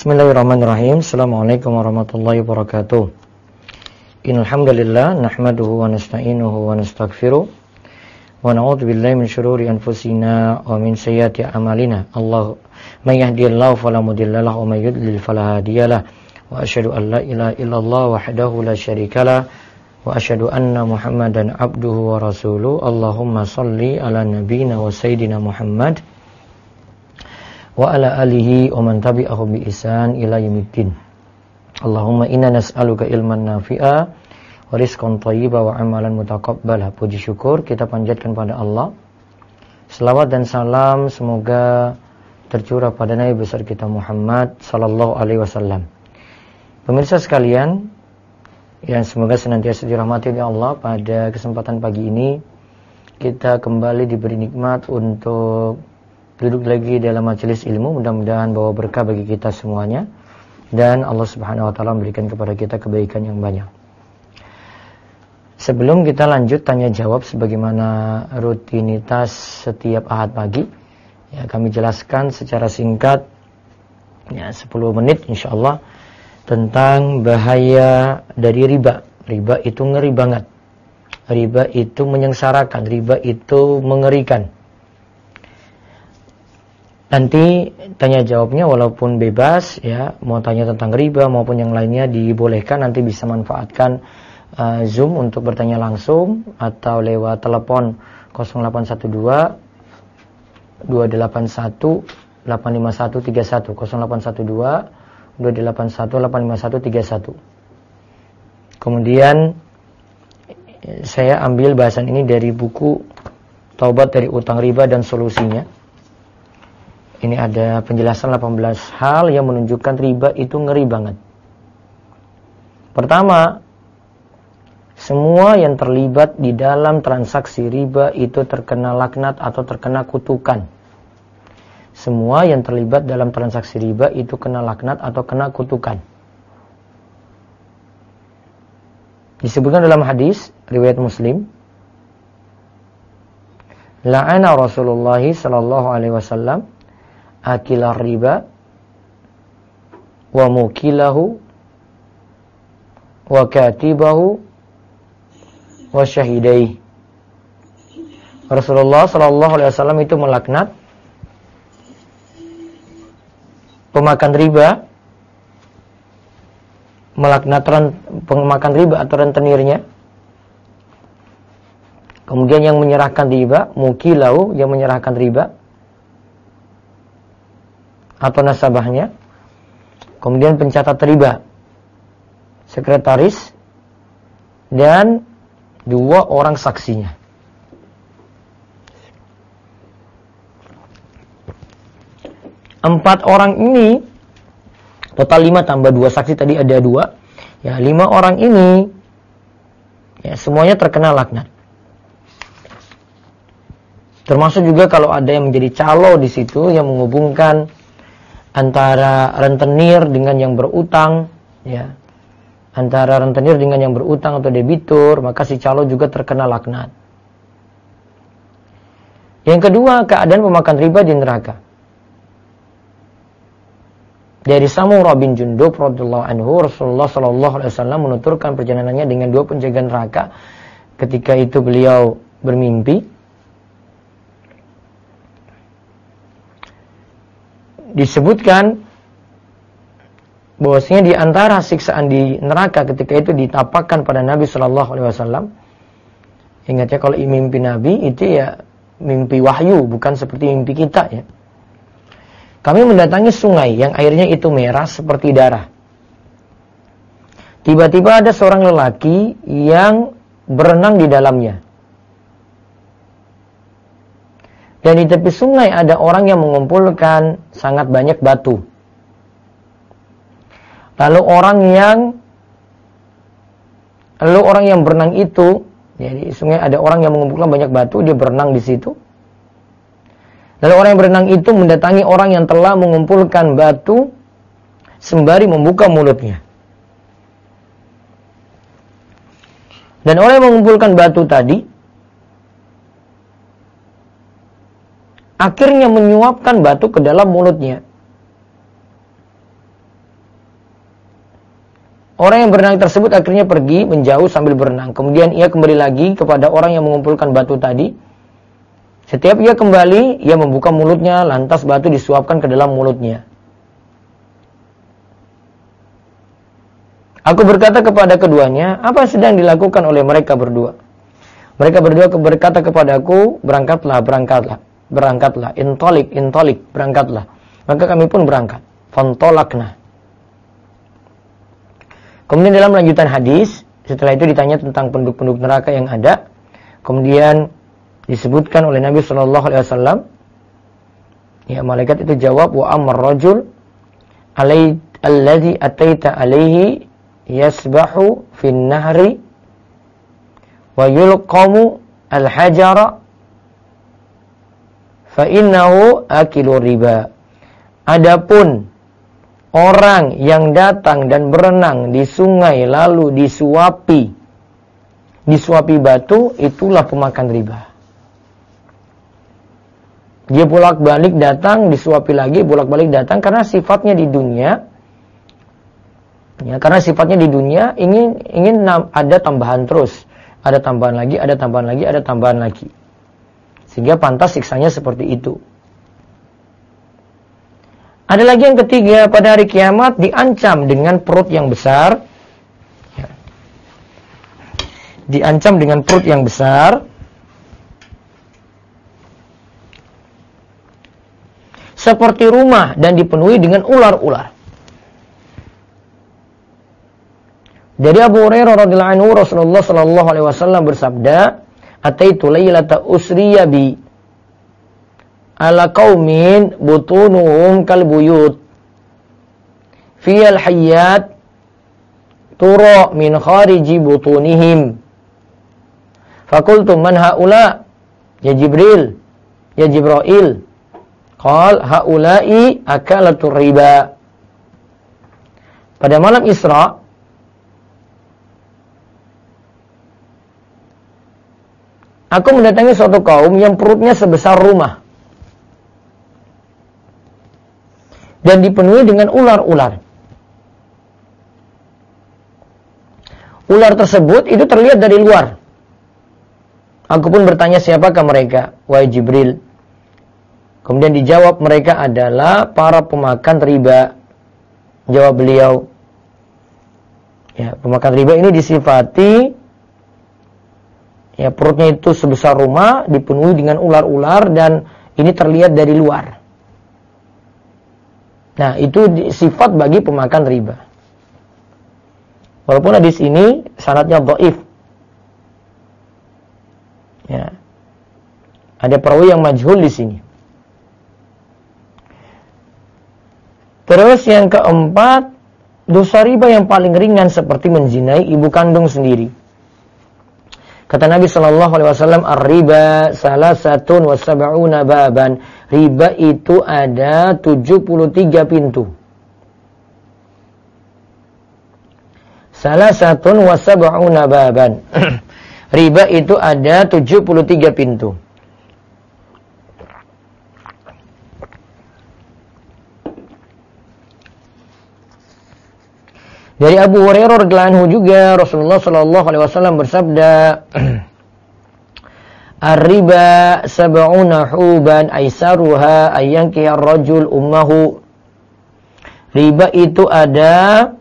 Bismillahirrahmanirrahim. Assalamualaikum warahmatullahi wabarakatuh. Innal hamdalillah nahmaduhu wa nasta'inuhu wa nastaghfiruh wa na'udzu billahi min shururi anfusina wa min sayyiati a'malina. Allah may yahdihillahu fala mudilla lahu wa may yudlil fala hadiyalah. Wa asyhadu an la ilaha illallah wahdahu la syarikalah wa asyhadu anna Muhammadan abduhu wa rasuluh. Allahumma shalli ala nabiyyina wa sayyidina Muhammad wa ala alihi wa man tabi'ahum bi ihsan ila yaumiddin. Allahumma inna nas'aluka ilman nafi'a wa rizqan thayyiba wa amalan mutaqabbala. Puji syukur kita panjatkan pada Allah. Selawat dan salam semoga tercurah pada Nabi besar kita Muhammad sallallahu alaihi wasallam. Pemirsa sekalian yang semoga senantiasa dirahmati oleh Allah, pada kesempatan pagi ini kita kembali diberi nikmat untuk duduk lagi dalam majelis ilmu. Mudah-mudahan bawa berkah bagi kita semuanya dan Allah Subhanahu wa taala memberikan kepada kita kebaikan yang banyak. Sebelum kita lanjut tanya jawab sebagaimana rutinitas setiap Ahad pagi, ya, kami jelaskan secara singkat ya 10 menit insyaallah tentang bahaya dari riba. Riba itu ngeri banget. Riba itu menyengsarakan, riba itu mengerikan. Nanti tanya jawabnya walaupun bebas ya, mau tanya tentang riba maupun yang lainnya dibolehkan, nanti bisa manfaatkan Zoom untuk bertanya langsung atau lewat telepon 0812 281 85131 0812 281 85131. Kemudian saya ambil bahasan ini dari buku Taubat dari Utang Riba dan Solusinya. Ini ada penjelasan 18 hal yang menunjukkan riba itu ngeri banget. Pertama, semua yang terlibat di dalam transaksi riba itu terkena laknat atau terkena kutukan. Semua yang terlibat dalam transaksi riba itu kena laknat atau kena kutukan. Disebutkan dalam hadis riwayat Muslim, la'ana Rasulullah sallallahu alaihi wasallam akilar riba wa mukilahu wa katibahu wa syahidai. Rasulullah sallallahu alaihi wasallam itu melaknat pemakan riba, melaknat pemakan riba atau rentenirnya. Kemudian yang menyerahkan riba, mukilahu yang menyerahkan riba atau nasabahnya, kemudian pencatat riba, sekretaris, dan 2 orang saksinya. Empat orang ini, total 5 tambah 2 saksi tadi ada 2, ya 5 orang ini, ya semuanya terkena laknat. Termasuk juga kalau ada yang menjadi calo di situ yang menghubungkan antara rentenir dengan yang berutang, ya. Antara rentenir dengan yang berutang atau debitur, maka si calo juga terkena laknat. Yang kedua, keadaan pemakan riba di neraka. Dari Samurah bin Jundub radhiyallahu anhu, Rasulullah sallallahu alaihi wasallam menuturkan perjalanannya dengan 2 penjaga neraka. Ketika itu beliau bermimpi. Disebutkan bahwasanya di antara siksaan di neraka ketika itu ditapakkan pada Nabi sallallahu alaihi wasallam. Ingat ya, kalau mimpi Nabi itu ya mimpi wahyu, bukan seperti mimpi kita ya. Kami mendatangi sungai yang airnya itu merah seperti darah. Tiba-tiba ada seorang lelaki yang berenang di dalamnya. Dan di tepi sungai ada orang yang mengumpulkan sangat banyak batu. Lalu orang yang berenang itu, ya di sungai ada orang yang mengumpulkan banyak batu, dia berenang di situ. Lalu orang yang berenang itu mendatangi orang yang telah mengumpulkan batu sembari membuka mulutnya. Dan orang yang mengumpulkan batu tadi akhirnya menyuapkan batu ke dalam mulutnya. Orang yang berenang tersebut akhirnya pergi menjauh sambil berenang. Kemudian ia kembali lagi kepada orang yang mengumpulkan batu tadi. Setiap ia kembali, ia membuka mulutnya, lantas batu disuapkan ke dalam mulutnya. Aku berkata kepada keduanya, apa yang sedang dilakukan oleh mereka berdua? Mereka berdua berkata kepadaku, berangkatlah, intolik, berangkatlah. Maka kami pun berangkat. Fantolakna. Kemudian dalam lanjutan hadis, setelah itu ditanya tentang penduduk-penduduk neraka yang ada. Kemudian disebutkan oleh Nabi SAW, ya, malaikat itu jawab, wa amar rajul alladhi ataita alaihi yasbahu fin nahri wa yulqamu al-hajara fa innahu akilu riba. Adapun orang yang datang dan berenang di sungai lalu disuapi batu, itulah pemakan riba. Dia bolak-balik datang, disuapi lagi, bolak-balik datang karena sifatnya di dunia. Ya, karena sifatnya di dunia ingin ada tambahan terus, ada tambahan lagi, ada tambahan lagi, ada tambahan lagi. Sehingga pantas siksanya seperti itu. Ada lagi yang ketiga, pada hari kiamat diancam dengan perut yang besar. Ya. Diancam dengan perut yang besar. Seperti rumah dan dipenuhi dengan ular-ular. Dari Abu Hurairah radhiyallahu anhu, Rasulullah sallallahu alaihi wasallam bersabda, "Ataitu lailata usriya bi ala qaumin butunuhum kalbuyut fiyal hayyat tura min khariji butunihim fakultu man haula ya Jibril ya Jibrail qal haula'i akalatur riba." Pada malam Isra aku mendatangi suatu kaum yang perutnya sebesar rumah dan dipenuhi dengan ular-ular. Ular tersebut itu terlihat dari luar. Aku pun bertanya, siapakah mereka? Wahai Jibril. Kemudian dijawab, mereka adalah para pemakan riba. Jawab beliau, ya, pemakan riba ini disifati, ya, perutnya itu sebesar rumah, dipenuhi dengan ular-ular, dan ini terlihat dari luar. Nah, itu sifat bagi pemakan riba. Walaupun hadis ini sanadnya dhaif. Ya. Ada perawi yang majhul di sini. Terus yang keempat, dosa riba yang paling ringan seperti menzinai ibu kandung sendiri. Kata Nabi sallallahu alaihi wasallam, "Ar-riba salasatun wa sab'una baban." Riba itu ada 73 pintu. Salasatun wa sab'una baban. Riba itu ada 73 pintu. Dari Abu Hurairah radhiyallahu anhu juga Rasulullah sallallahu alaihi wasallam bersabda, "Ar-riba sab'una huban aisaruha ayyanki ar-rajul ummahu." Riba itu ada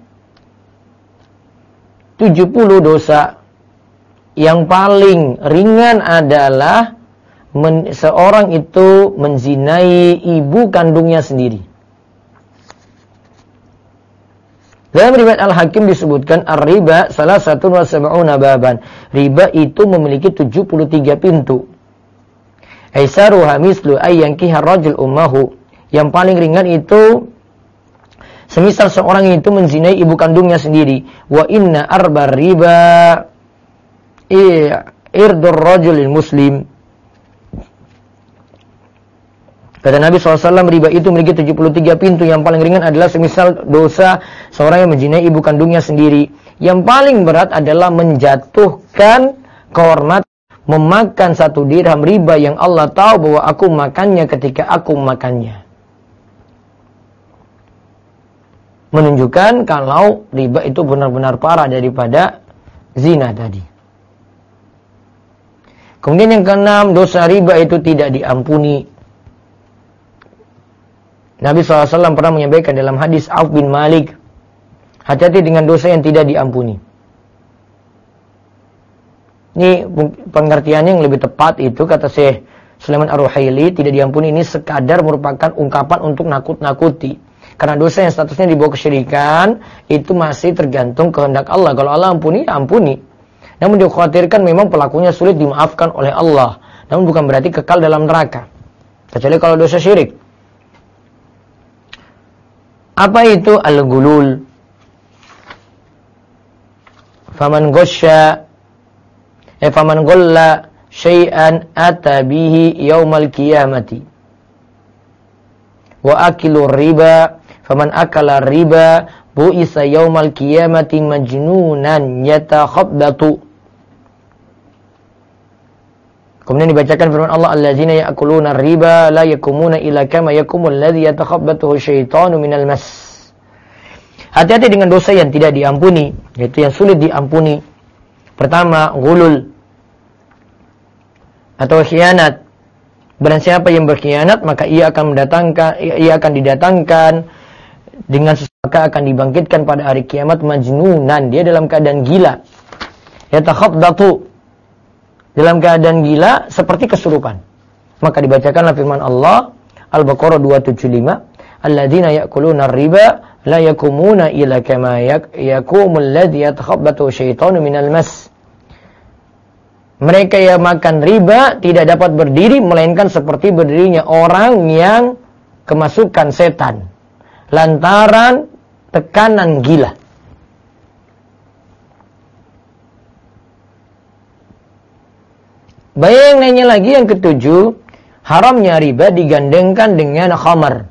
70 dosa. Yang paling ringan adalah seorang itu menzinai ibu kandungnya sendiri. Dalam riwayat Al-Hakim disebutkan ar-riba salasatun wa sab'una baban. Riba itu memiliki 73 pintu. Aisaruha mislu ayyankiha ar-rajul ummahu. Yang paling ringan itu semisal seorang itu menzinai ibu kandungnya sendiri. Wa inna arbar riba irdur rajulil muslim. Kata Nabi SAW, riba itu memiliki 73 pintu. Yang paling ringan adalah semisal dosa seorang yang menzinai ibu kandungnya sendiri. Yang paling berat adalah menjatuhkan kehormatan, memakan 1 dirham riba yang Allah tahu bahwa aku makannya ketika aku makannya. menunjukkan kalau riba itu benar-benar parah daripada zina tadi. Kemudian yang keenam, dosa riba itu tidak diampuni. Nabi SAW pernah menyampaikan dalam hadis Auf bin Malik, hati-hati dengan dosa yang tidak diampuni. Ini pengertiannya yang lebih tepat itu, kata Syekh Sulaiman Ar-Ruhaili, tidak diampuni ini sekadar merupakan ungkapan untuk nakut-nakuti. Karena dosa yang statusnya dibawa kesyirikan, itu masih tergantung kehendak Allah. Kalau Allah ampuni, ya ampuni. Namun dikhawatirkan memang pelakunya sulit dimaafkan oleh Allah. Namun bukan berarti kekal dalam neraka. Kecuali kalau dosa syirik. Apa itu al-gulul? Faman golla syai'an ata bihi yaumal qiyamati. Wa akilu riba. Faman akala riba bu'isa yaumal qiyamati majnunan yatakhabbatu. Kemudian dibacakan firman Allah, allazina ya'kuluna riba la yakumuna illa kama yakumul ladzi yatakhabbathu syaitanu minal mas. Hati-hati dengan dosa yang tidak diampuni, yaitu yang sulit diampuni. Pertama, ghulul atau khianat. Barang siapa yang berkhianat, maka ia akan didatangkan dengan sesuatu, akan dibangkitkan pada hari kiamat majnunan, dia dalam keadaan gila. Yatakhabbatu, dalam keadaan gila seperti kesurupan. Maka dibacakanlah firman Allah Al-Baqarah 275, alladzina ya'kuluna riba la yakumuna illa kama yakumul ladzi yatakhabbathu syaitanu minal mas. Mereka yang makan riba tidak dapat berdiri melainkan seperti berdirinya orang yang kemasukan setan lantaran tekanan gila. Bayangannya lagi yang ketujuh, haramnya riba digandengkan dengan khamar.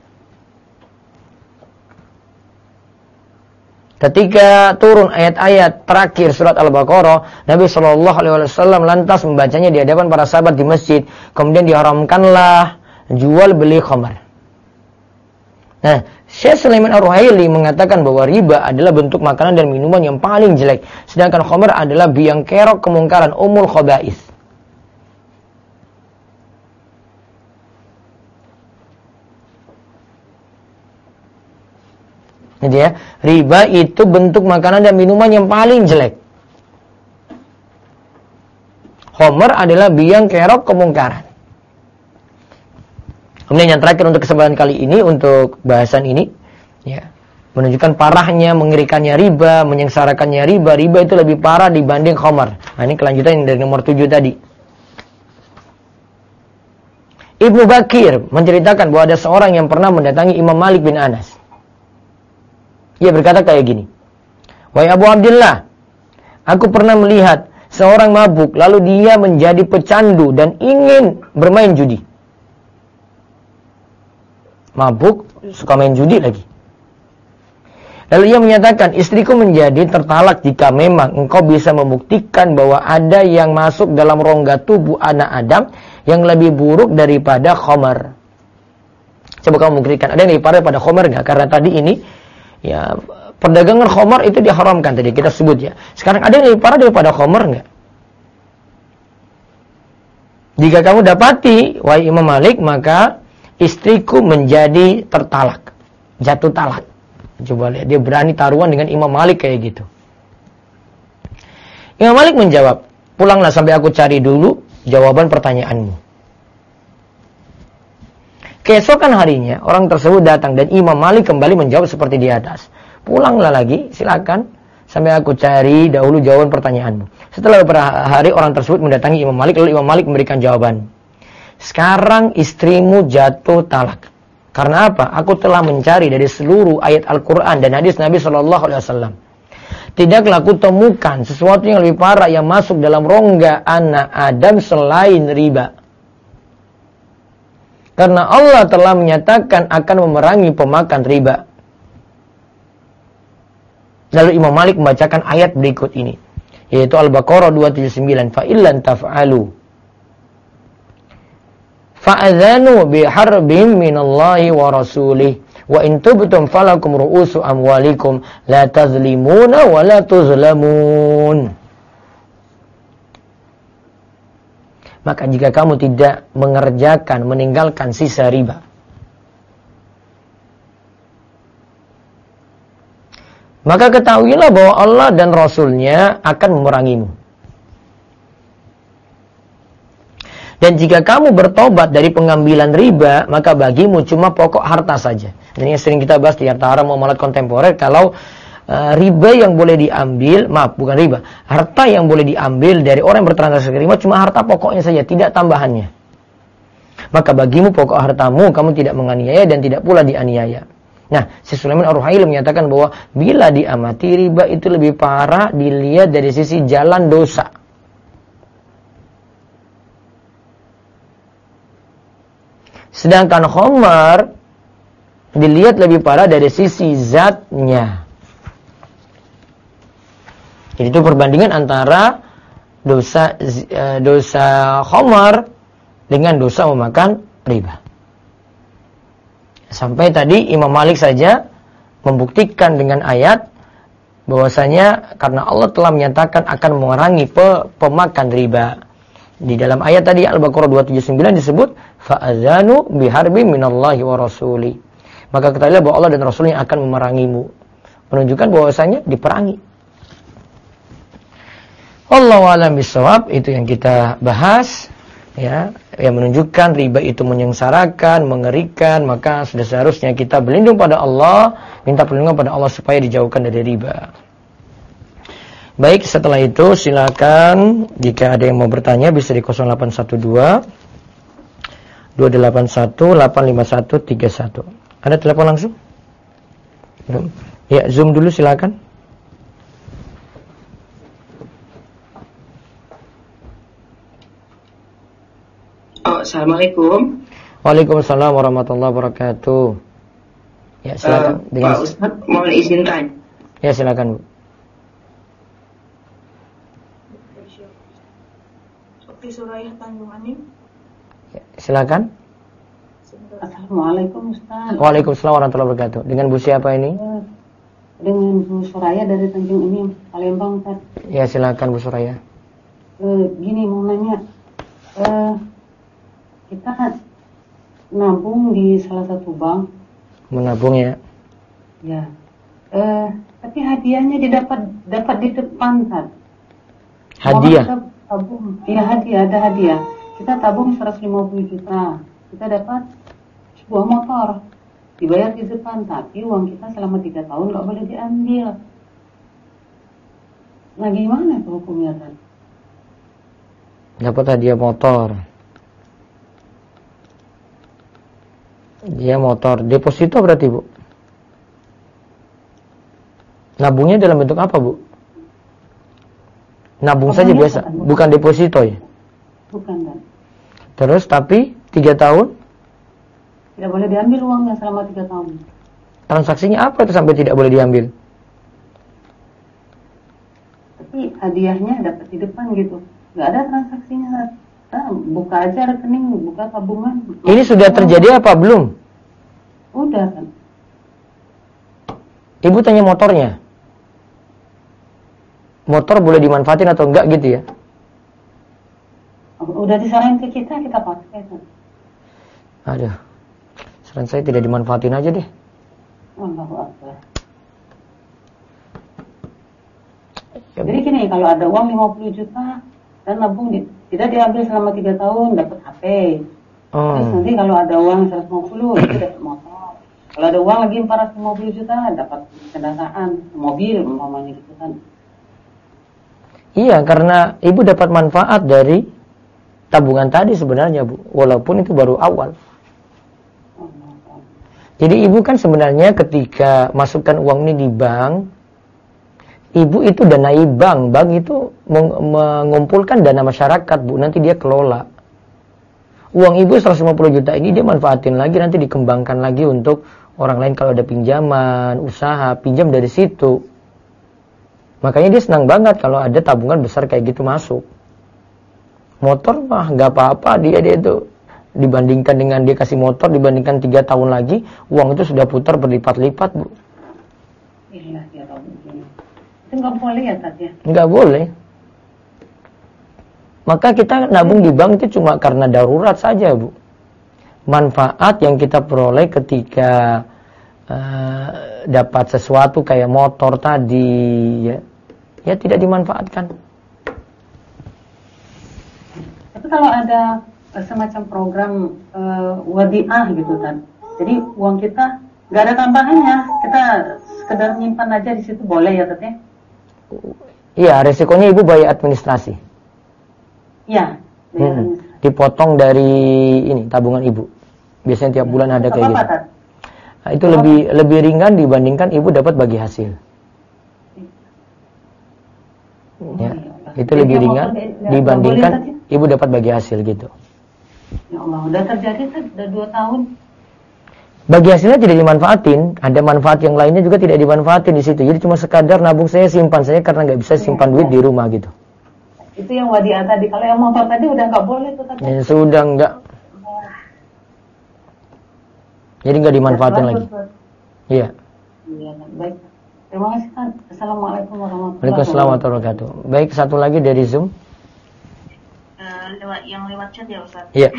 Ketika turun ayat-ayat terakhir surat Al-Baqarah, Nabi SAW lantas membacanya di hadapan para sahabat di masjid. Kemudian diharamkanlah jual beli khamar. Nah, Syekh Sulaiman Ar-Ruhaili mengatakan bahwa riba adalah bentuk makanan dan minuman yang paling jelek. Sedangkan khamar adalah biang kerok kemungkaran, umul khaba'is. Jadi ya, riba itu bentuk makanan dan minuman yang paling jelek. Khamar adalah biang kerok kemungkaran. Kemudian yang terakhir untuk kesempatan kali ini, untuk bahasan ini, ya, menunjukkan parahnya, mengerikannya riba, menyengsarakannya riba. Riba itu lebih parah dibanding khamar. Nah, ini kelanjutan yang dari nomor 7 tadi. Ibnu Bakir menceritakan bahwa ada seorang yang pernah mendatangi Imam Malik bin Anas. Ia berkata kayak gini, wahai Abu Abdullah, aku pernah melihat seorang mabuk, lalu dia menjadi pecandu dan ingin bermain judi. Mabuk, suka main judi lagi. Lalu ia menyatakan, istriku menjadi tertalak jika memang engkau bisa membuktikan bahwa ada yang masuk dalam rongga tubuh anak Adam yang lebih buruk daripada khamar. Coba kamu membuktikan, ada yang lebih parah daripada khamar enggak? Karena tadi ini, ya, perdagangan khamar itu diharamkan tadi kita sebut ya. Sekarang ada yang lebih parah daripada khamar enggak? Jika kamu dapati, wahai Imam Malik, maka istriku menjadi tertalak, jatuh talak. Coba lihat, dia berani taruhan dengan Imam Malik kayak gitu. Imam Malik menjawab, pulanglah sampai aku cari dulu jawaban pertanyaanmu. Keesokan harinya, orang tersebut datang dan Imam Malik kembali menjawab seperti di atas. Pulanglah lagi, silakan, sampai aku cari dahulu jawaban pertanyaanmu. Setelah beberapa hari, orang tersebut mendatangi Imam Malik, lalu Imam Malik memberikan jawaban. Sekarang istrimu jatuh talak. Karena apa? Aku telah mencari dari seluruh ayat Al-Quran dan hadis Nabi SAW. Tidaklah aku temukan sesuatu yang lebih parah yang masuk dalam rongga anak Adam selain riba. Karena Allah telah menyatakan akan memerangi pemakan riba. Lalu Imam Malik membacakan ayat berikut ini, yaitu Al-Baqarah 279, fa'illan taf'alu fa'adhanu biharbin minallahi wa rasulih Wa in tubtum falakum ru'usu amwalikum la tazlimuna wa la tuzlamun. Maka jika kamu tidak meninggalkan sisa riba, maka ketahuilah bahwa Allah dan Rasul-Nya akan memerangimu. Dan jika kamu bertobat dari pengambilan riba, maka bagimu cuma pokok harta saja. Dan yang sering kita bahas di Harta Haram Muamalat Kontemporer, kalau riba yang boleh diambil, harta yang boleh diambil dari orang yang bertransaksi riba cuma harta pokoknya saja, tidak tambahannya. Maka bagimu pokok hartamu, kamu tidak menganiaya dan tidak pula dianiaya. Nah, Syekh Sulaiman Ar-Ruhaili menyatakan bahwa bila diamati riba itu lebih parah dilihat dari sisi jalan dosa. Sedangkan khamar dilihat lebih parah dari sisi zatnya. Jadi itu perbandingan antara dosa khamar dengan dosa memakan riba. Sampai tadi Imam Malik saja membuktikan dengan ayat bahwasanya karena Allah telah menyatakan akan memerangi pemakan riba. Di dalam ayat tadi Al-Baqarah 279 disebut fa'adzanu biharbi minallahi wa rasuli. Maka ketahuilah bahwa Allah dan Rasulnya akan memerangimu. Menunjukkan bahwasanya diperangi. Wallahu a'lam bishawab, itu yang kita bahas, ya, yang menunjukkan riba itu menyengsarakan, mengerikan, maka sudah seharusnya kita berlindung pada Allah, minta perlindungan pada Allah supaya dijauhkan dari riba. Baik, setelah itu silakan jika ada yang mau bertanya bisa di 0812 281 85131. Ada telepon langsung? Belum. Ya, Zoom dulu silakan. Assalamualaikum. Waalaikumsalam warahmatullahi wabarakatuh. Ya, silakan. Pak Ustadz, mohon izin tanya. Ya, silakan, Bu. Suraya Tanjung Anim. Ya, silakan. Assalamualaikum Ustaz. Waalaikumsalam warahmatullahi wabarakatuh. Dengan Bu siapa ini? Dengan Bu Suraya dari Tanjung Anim, Palembang, Ustaz. Ya, silakan Bu Suraya. Gini mau nanya, kita nabung di salah satu bank. Menabung ya? Ya. Tapi hadiahnya dapat di depan, Ustaz. Hadiah? Tabung, iya hadiah, ada hadiah. Kita tabung 150 juta, kita dapat sebuah motor, dibayar di depan, tapi uang kita selama 3 tahun nggak boleh diambil. Nah gimana tuh hukumnya, kan? Dapat hadiah motor. Dia motor, deposito berarti, Bu? Nabungnya dalam bentuk apa, Bu? Nabung saja biasa, bukan deposito ya? Bukan, kan? Terus tapi 3 tahun? Tidak boleh diambil uangnya selama 3 tahun. Transaksinya apa itu sampai tidak boleh diambil? Tapi hadiahnya dapat di depan gitu. Nggak ada transaksinya. Nah, buka aja rekening, buka tabungan. Ini sudah terjadi apa belum? Udah, kan? Ibu tanya motornya. Motor boleh dimanfaatin atau enggak gitu ya? Udah diserahin ke kita pakai, kan? Aduh, saran saya tidak dimanfaatin aja deh. Allahu Akbar. Jadi gini, kalau ada uang 50 juta dan nabung tidak diambil selama 3 tahun, dapat HP. Terus nanti kalau ada uang 150 itu dapat motor. Kalau ada uang lagi 450 juta dapat kendaraan, mobil umpamanya gitu kan. Iya, karena ibu dapat manfaat dari tabungan tadi sebenarnya, Bu. Walaupun itu baru awal. Jadi ibu kan sebenarnya ketika masukkan uang ini di bank, ibu itu danai bank. Bank itu mengumpulkan dana masyarakat, Bu. Nanti dia kelola. Uang ibu 150 juta ini dia manfaatin lagi, nanti dikembangkan lagi untuk orang lain kalau ada pinjaman, usaha, pinjam dari situ. Makanya dia senang banget kalau ada tabungan besar kayak gitu masuk. Motor mah nggak apa-apa, dia itu Dibandingkan dengan dia kasih motor, dibandingkan 3 tahun lagi, uang itu sudah putar berlipat-lipat, Bu. Iya, ya tahu begini. Itu nggak boleh ya, Tat ya? Nggak boleh. Maka kita nabung di bank itu cuma karena darurat saja, Bu. Manfaat yang kita peroleh ketika dapat sesuatu kayak motor tadi, ya tidak dimanfaatkan. Tapi kalau ada semacam program wadiah gitu kan, jadi uang kita nggak ada tambahannya, kita sekedar nyimpan aja di situ, boleh ya Tat ya? Iya, resikonya Ibu bayar administrasi. Iya. Dipotong dari ini tabungan Ibu. Biasanya tiap bulan ada kayak gitu. Nah, itu lebih ringan dibandingkan Ibu dapat bagi hasil. Ya, itu lebih ringan dibandingkan Ibu dapat bagi hasil gitu. Ya Allah, udah terjadi udah 2 tahun. Bagi hasilnya tidak dimanfaatin, ada manfaat yang lainnya juga tidak dimanfaatin di situ. Jadi cuma sekadar nabung saya simpan saya karena nggak bisa simpan duit di rumah gitu. Itu yang wadiah tadi. Kalau yang motor tadi udah nggak boleh tuh tadi. Ya, sudah nggak. Jadi nggak dimanfaatin lagi. Iya. Iya, baik. Terima kasih Tan. Assalamualaikum warahmatullahi Waalaikumsalam warahmatullahi wabarakatuh. Baik, satu lagi dari Zoom. Lewat chat ya Ustaz. Iya.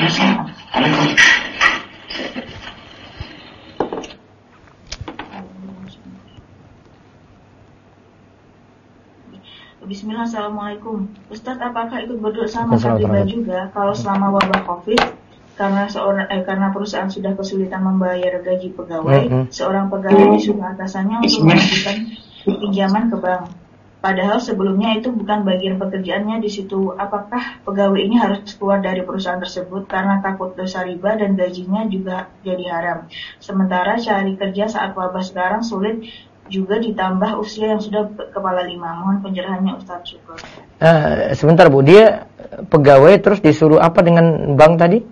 Bismillah, Assalamualaikum. Ustadz, apakah ikut berdosa masa riba juga kalau selama wabah COVID karena perusahaan sudah kesulitan membayar gaji pegawai, seorang pegawai disuruh atasannya untuk mengajukan pinjaman ke bank. Padahal sebelumnya itu bukan bagian pekerjaannya di situ. Apakah pegawai ini harus keluar dari perusahaan tersebut karena takut dosa riba dan gajinya juga jadi haram? Sementara cari kerja saat wabah sekarang sulit, juga ditambah usia yang sudah kepala 5. Mohon pencerahannya Ustaz, syukur. Sebentar Bu, dia pegawai terus disuruh apa dengan bank tadi?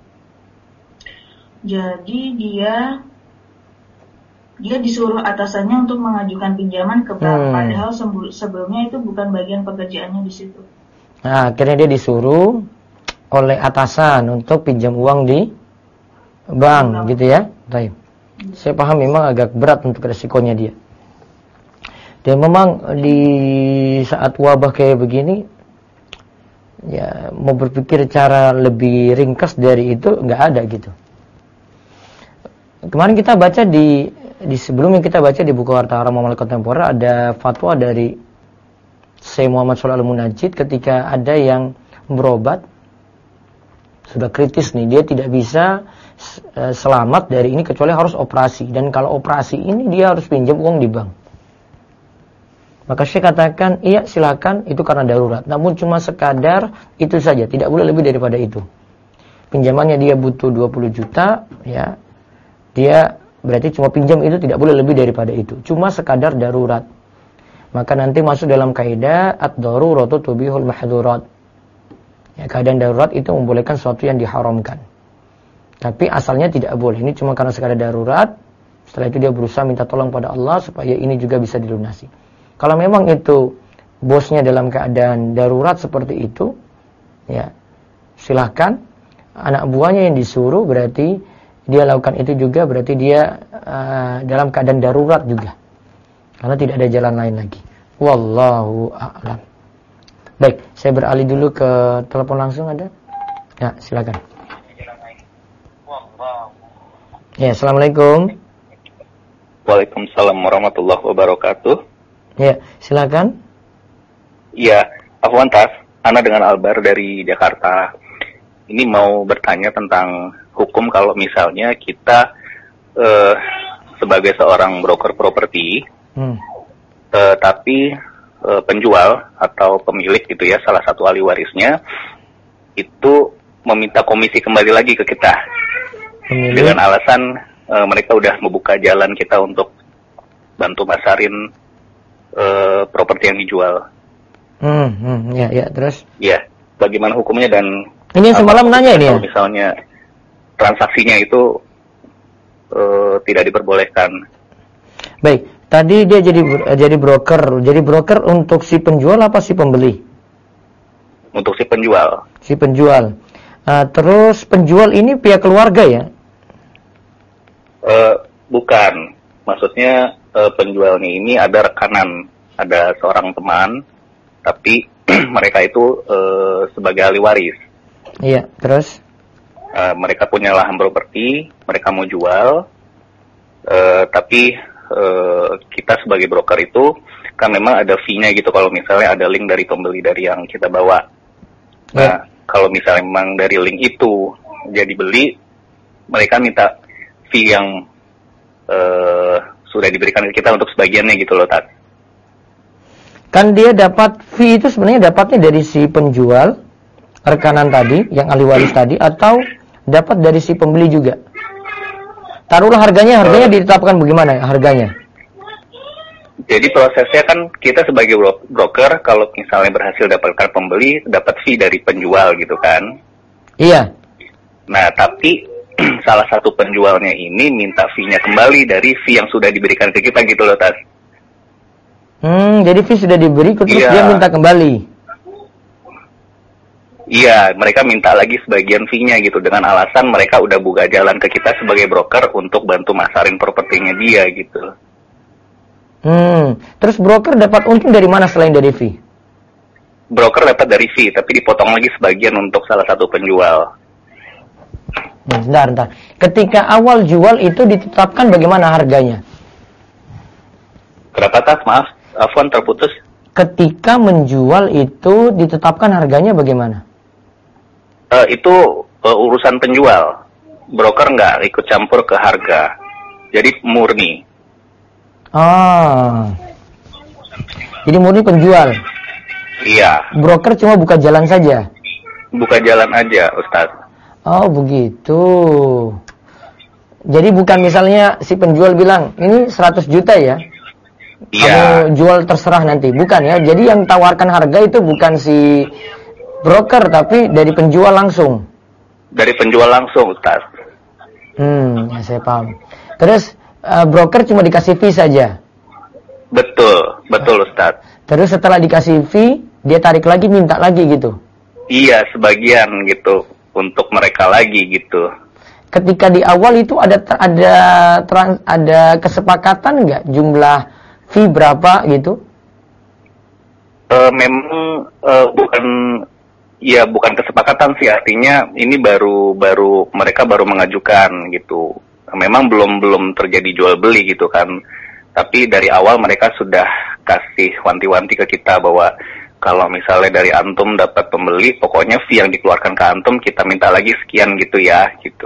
Jadi dia disuruh atasannya untuk mengajukan pinjaman ke bank, padahal sebelumnya itu bukan bagian pekerjaannya di situ. Nah, akhirnya dia disuruh oleh atasan untuk pinjam uang di bank, gitu ya. Baik. Saya paham memang agak berat untuk resikonya dia. Dan memang di saat wabah kayak begini, ya mau berpikir cara lebih ringkas dari itu nggak ada gitu. Kemarin kita baca di sebelumnya kita baca di buku Harta Haram Muamalah Kontemporer ada fatwa dari Syekh Muhammad Shalih Al-Munajjid ketika ada yang berobat sudah kritis nih, dia tidak bisa selamat dari ini kecuali harus operasi, dan kalau operasi ini dia harus pinjam uang di bank. Maka Syekh katakan, iya silakan, itu karena darurat. Namun cuma sekadar itu saja, tidak boleh lebih daripada itu. Pinjamannya dia butuh 20 juta, ya. Dia berarti cuma pinjam itu, tidak boleh lebih daripada itu. Cuma sekadar darurat. Maka nanti masuk dalam kaidah ad-daruratu tubihul mahdzurat. Ya, keadaan darurat itu membolehkan sesuatu yang diharamkan. Tapi asalnya tidak boleh. Ini cuma karena sekadar darurat. Setelah itu dia berusaha minta tolong pada Allah supaya ini juga bisa dilunasi. Kalau memang itu bosnya dalam keadaan darurat seperti itu, ya silahkan. Anak buahnya yang disuruh berarti dia lakukan itu juga, berarti dia dalam keadaan darurat juga. Karena tidak ada jalan lain lagi. Wallahu a'lam. Baik, saya beralih dulu ke telepon langsung ada. Ya, silakan. Ya, Assalamualaikum. Waalaikumsalam warahmatullahi wabarakatuh. Ya, silakan. Iya, Afwan Tas, Ana dengan Albar dari Jakarta. Ini mau bertanya tentang hukum kalau misalnya kita sebagai seorang broker properti, tapi penjual atau pemilik gitu ya, salah satu ahli warisnya itu meminta komisi kembali lagi ke kita dengan alasan mereka udah membuka jalan kita untuk bantu masarin properti yang dijual. Ya, terus? Ya, bagaimana hukumnya dan ini semalam nanya ini ya? Misalnya transaksinya itu tidak diperbolehkan. Baik, tadi dia jadi broker. Jadi broker untuk si penjual apa si pembeli? Untuk si penjual. Si penjual. Terus penjual ini pihak keluarga ya? Bukan. Maksudnya penjualnya ini ada rekanan, ada seorang teman, tapi mereka itu sebagai ahli waris. Iya, terus? Mereka punya lahan properti, mereka mau jual, tapi kita sebagai broker itu kan memang ada fee-nya gitu kalau misalnya ada link dari pembeli dari yang kita bawa. Nah, kalau misalnya memang dari link itu jadi beli, mereka minta fee yang sudah diberikan ke kita untuk sebagiannya gitu loh, Tat. Kan dia dapat fee itu sebenarnya dapatnya dari si penjual, rekanan tadi, yang ahli waris tadi, atau dapat dari si pembeli juga? Taruhlah harganya ditetapkan bagaimana harganya? Jadi prosesnya kan kita sebagai broker, kalau misalnya berhasil dapatkan pembeli, dapat fee dari penjual gitu kan. Iya. Nah, tapi salah satu penjualnya ini minta fee-nya kembali dari fee yang sudah diberikan ke kita gitu loh, Tas. Jadi fee sudah diberi, terus dia minta kembali. Iya, mereka minta lagi sebagian fee-nya gitu, dengan alasan mereka udah buka jalan ke kita sebagai broker untuk bantu masarin propertinya dia gitu. Terus broker dapat untung dari mana selain dari fee? Broker dapat dari fee, tapi dipotong lagi sebagian untuk salah satu penjual. Bentar. Ketika awal jual itu ditetapkan bagaimana harganya? Kenapa, Tas? Maaf, Afwan terputus. Ketika menjual itu ditetapkan harganya bagaimana? Itu urusan penjual. Broker nggak ikut campur ke harga. Jadi murni. Jadi murni penjual. Iya. Broker cuma buka jalan saja. Buka jalan aja, Ustaz. Oh, begitu. Jadi bukan misalnya si penjual bilang, ini 100 juta ya? Iya. Kamu jual terserah nanti. Bukan ya. Jadi yang tawarkan harga itu bukan si broker, tapi dari penjual langsung. Dari penjual langsung, Ustaz. Ya saya paham. Terus broker cuma dikasih fee saja. Betul Ustaz. Terus setelah dikasih fee, dia tarik lagi, minta lagi gitu. Iya, sebagian gitu untuk mereka lagi gitu. Ketika di awal itu ada kesepakatan nggak jumlah fee berapa gitu? Memang bukan kesepakatan sih, artinya ini baru mereka baru mengajukan gitu. Memang belum terjadi jual beli gitu kan. Tapi dari awal mereka sudah kasih wanti-wanti ke kita bahwa kalau misalnya dari antum dapat pembeli, pokoknya fee yang dikeluarkan ke antum kita minta lagi sekian gitu ya, gitu.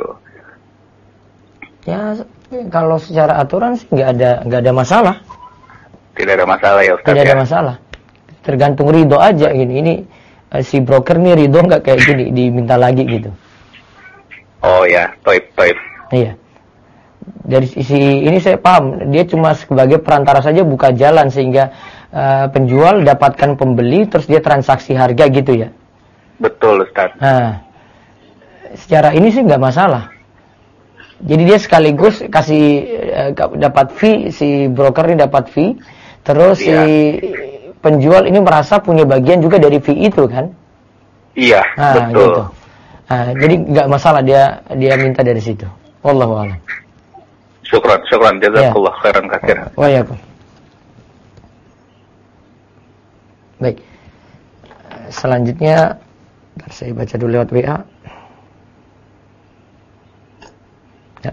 Ya, kalau secara aturan sih nggak ada masalah. Tidak ada masalah ya Ustaz. Tidak ada masalah. Tergantung ridho aja gini. Ini si broker nih ridho nggak kayak gini diminta lagi gitu. Oh ya, toib. Iya. Dari sisi ini saya paham, dia cuma sebagai perantara saja buka jalan sehingga penjual dapatkan pembeli terus dia transaksi harga gitu ya. Betul Ustaz. Nah, secara ini sih nggak masalah. Jadi dia sekaligus kasih dapat fee, si broker ini dapat fee, terus si penjual ini merasa punya bagian juga dari fee itu kan? Iya, betul. Gitu. Nah, jadi nggak masalah dia minta dari situ. Wallahu a'lam. Syukran, jazakallah khairan katsir. Waalaikumsalam. Baik. Selanjutnya saya baca dulu lewat WA. Ya.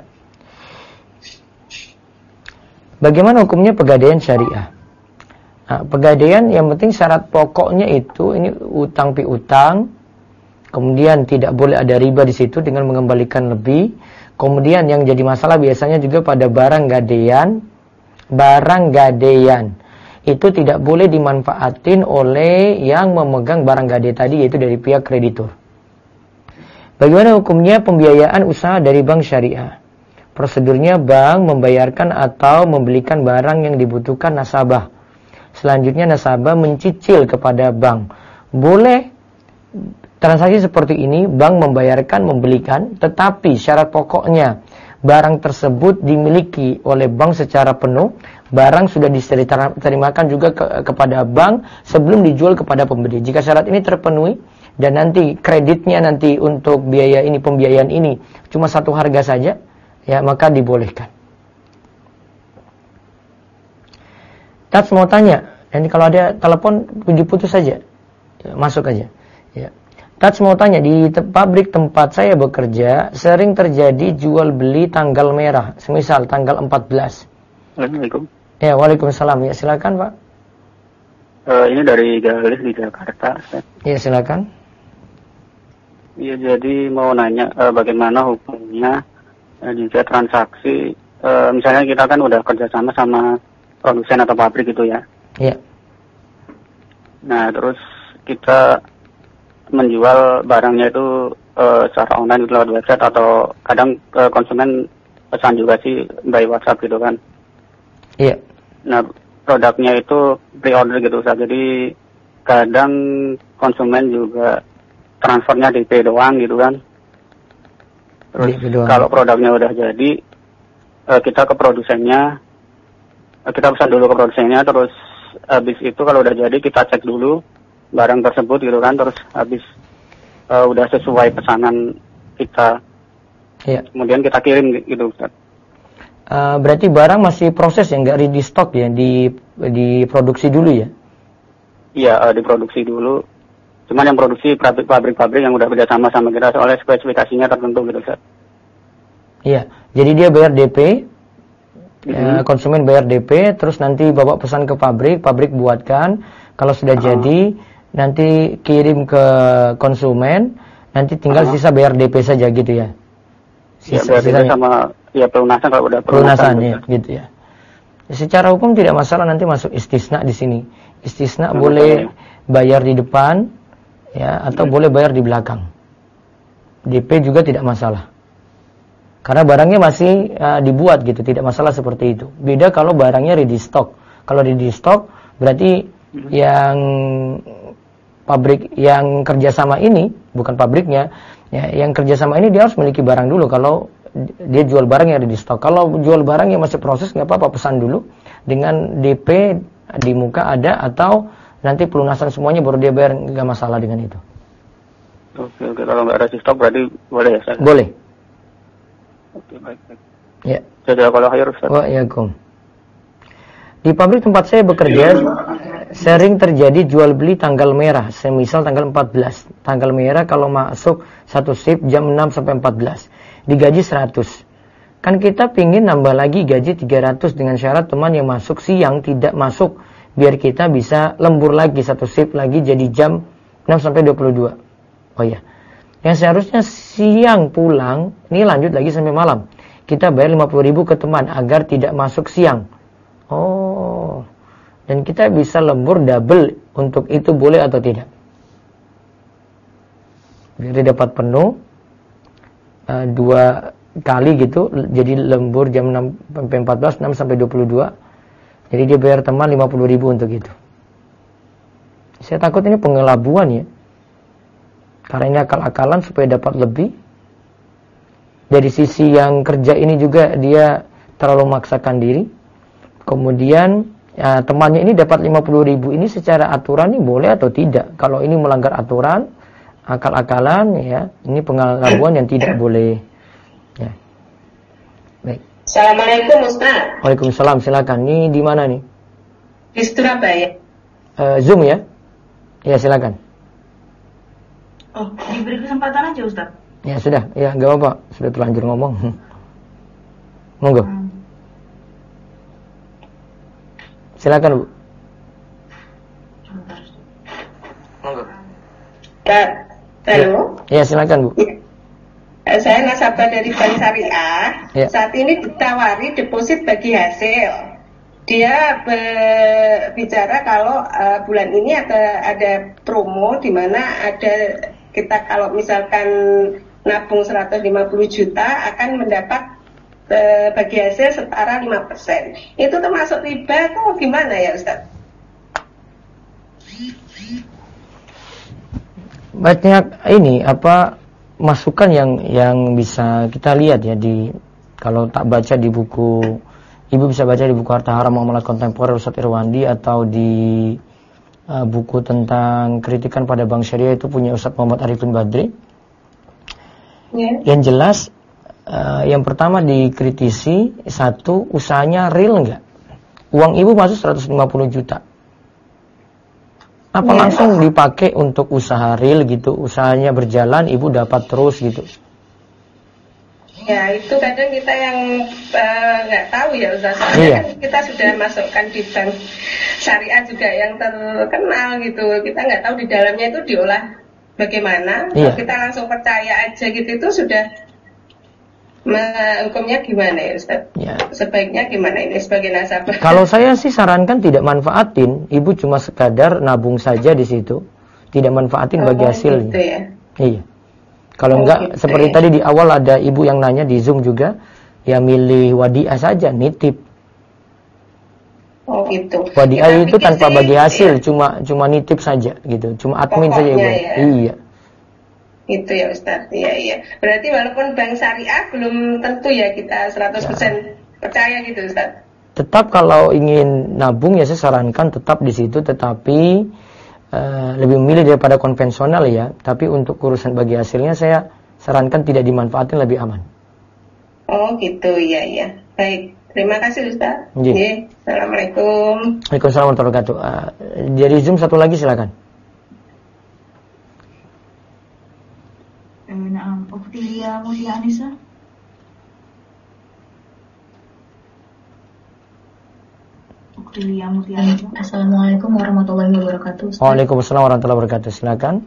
Bagaimana hukumnya pegadaian syariah? Nah, pegadaian yang penting syarat pokoknya itu ini utang piutang. Kemudian tidak boleh ada riba di situ dengan mengembalikan lebih. Kemudian yang jadi masalah biasanya juga pada barang gadaian. Barang gadaian itu tidak boleh dimanfaatin oleh yang memegang barang gadai tadi, yaitu dari pihak kreditur. Bagaimana hukumnya pembiayaan usaha dari bank syariah? Prosedurnya bank membayarkan atau membelikan barang yang dibutuhkan nasabah. Selanjutnya nasabah mencicil kepada bank. Boleh transaksi seperti ini, bank membayarkan, membelikan, tetapi syarat pokoknya barang tersebut dimiliki oleh bank secara penuh, barang sudah diterimakan juga kepada bank sebelum dijual kepada pembeli. Jika syarat ini terpenuhi, dan nanti kreditnya nanti untuk biaya ini, pembiayaan ini cuma satu harga saja, ya maka dibolehkan. Tats mau tanya, ini kalau ada telepon diputus saja, ya, masuk aja. Ya. Tats mau tanya, di pabrik tempat saya bekerja sering terjadi jual beli tanggal merah, semisal tanggal 14. Assalamualaikum. Ya, waalaikumsalam. Ya, silakan Pak. Ini dari Galis di Jakarta. Ya, silakan. Iya, jadi mau nanya bagaimana hukumnya jika transaksi, misalnya kita kan udah kerjasama sama produsen atau pabrik gitu ya. Iya. Nah, terus kita menjual barangnya itu secara online lewat website atau kadang konsumen pesan juga sih by WhatsApp gitu kan. Iya. Nah, produknya itu pre-order gitu Ustaz. Jadi kadang konsumen juga transfernya DP doang gitu kan. Terus kalau produknya udah jadi, kita ke produsennya, kita pesan dulu ke produsennya, terus habis itu kalau udah jadi kita cek dulu barang tersebut gitu kan, terus habis udah sesuai pesanan kita, kemudian kita kirim gitu Ustaz. Berarti barang masih proses ya, nggak ready stock ya, diproduksi dulu ya? Iya, diproduksi dulu. Cuman yang produksi pabrik-pabrik yang udah bekerjasama sama kita, soalnya spesifikasinya tertentu gitu Ustaz. Iya, jadi dia bayar DP, konsumen bayar DP, terus nanti bawa pesan ke pabrik, pabrik buatkan, kalau sudah jadi nanti kirim ke konsumen, nanti tinggal sisa bayar DP saja gitu ya? Bayar DP sama ya pelunasan kalau udah pelunasan ya, gitu ya. Secara hukum tidak masalah, nanti masuk istisna di sini. Istisna boleh bayar di depan, ya, atau boleh bayar di belakang. DP juga tidak masalah. Karena barangnya masih dibuat gitu, tidak masalah seperti itu. Beda kalau barangnya ready stock. Kalau ready stock berarti yang pabrik yang kerjasama ini, bukan pabriknya, ya, yang kerjasama ini dia harus memiliki barang dulu. Kalau dia jual barang yang ready stock. Kalau jual barang yang masih proses, nggak apa-apa, pesan dulu dengan DP di muka ada, atau nanti pelunasan semuanya baru dia bayar, nggak masalah dengan itu. Oke, kalau nggak ready stock berarti boleh ya Ustaz? Boleh. Oke, baik. Ya. Jazakallahu khair Ustaz. Waalaikumsalam. Di pabrik tempat saya bekerja sering terjadi jual beli tanggal merah, semisal tanggal 14. Tanggal merah kalau masuk satu shift jam 6 sampai 14. Digaji 100. Kan kita pingin nambah lagi gaji 300 dengan syarat teman yang masuk siang tidak masuk, biar kita bisa lembur lagi satu shift lagi jadi jam 6 sampai 22. Oh ya. Yang seharusnya siang pulang, ini lanjut lagi sampai malam. Kita bayar 50.000 ke teman agar tidak masuk siang. Oh. Dan kita bisa lembur double, untuk itu boleh atau tidak? Jadi dapat penuh 2 kali gitu, jadi lembur jam 6 sampai 14, 6 sampai 22. Jadi dia bayar teman 50.000 untuk itu. Saya takut ini pengelabuan ya. Karena ini akal-akalan supaya dapat lebih. Dari sisi yang kerja ini juga dia terlalu memaksakan diri. Kemudian temannya ini dapat 50.000, ini secara aturan ini boleh atau tidak? Kalau ini melanggar aturan, akal-akalan ya, ini pengelabuan yang tidak boleh. Ya. Baik. Assalamualaikum Ustaz. Waalaikumsalam, silakan. Ini di mana nih? Di Surabaya. Zoom ya? Ya, silakan. Oh, diberi kesempatan aja Ustaz. Ya sudah, ya nggak apa-apa, sudah terlanjur ngomong. Monggo. Silakan Bu. Monggo. Halo. Ya silakan Bu. Saya nasabah dari Bank Syariah. Ya. Saat ini ditawari deposit bagi hasil. Dia bicara kalau bulan ini ada promo di mana ada kita kalau misalkan nabung 150 juta akan mendapat bagi hasil setara 5%. Itu termasuk riba atau gimana ya Ustaz? Banyak ini masukan yang bisa kita lihat ya, di kalau tak baca di buku, Ibu bisa baca di buku Harta Haram Muamalat Kontemporer Ustaz Irwandi, atau di buku tentang kritikan pada bank syariah itu punya Ustaz Muhammad Arifin Badri. Yang jelas yang pertama dikritisi, satu, usahanya real enggak? Uang ibu masuk 150 juta. Apa langsung dipakai untuk usaha real gitu? Usahanya berjalan, ibu dapat terus gitu. Ya, itu kadang kita yang nggak tahu ya Ustaz. Soalnya kan kita sudah masukkan di bank syariah juga yang terkenal gitu. Kita nggak tahu di dalamnya itu diolah bagaimana. Kalau kita langsung percaya aja gitu, itu sudah hukumnya gimana ya Ustaz? Ya. Sebaiknya gimana ini sebagai nasabah? Kalau saya sih sarankan tidak manfaatin. Ibu cuma sekadar nabung saja di situ. Tidak manfaatin bagi hasilnya. Gitu ya? Iya. Kalau enggak, gitu, seperti tadi di awal ada ibu yang nanya di Zoom juga, ya milih wadiah saja, nitip. Oh gitu. Wadiah itu tanpa bagi hasil, cuma nitip saja gitu, cuma admin saja ibu. Ya. Iya. Itu ya Ustaz. Iya. Berarti walaupun bank syariah belum tentu ya kita 100% percaya gitu Ustaz. Tetap kalau ingin nabung ya saya sarankan tetap di situ, tetapi lebih memilih daripada konvensional ya, tapi untuk urusan bagi hasilnya saya sarankan tidak dimanfaatin, lebih aman. Oh gitu, iya. Baik, terima kasih Ustaz. Assalamualaikum. Waalaikumsalam warahmatullahi wabarakatuh. Dari Zoom satu lagi silakan. Oktilia Mulia Anissa. Assalamualaikum warahmatullahi wabarakatuh. Waalaikumsalam warahmatullahi wabarakatuh. Silakan.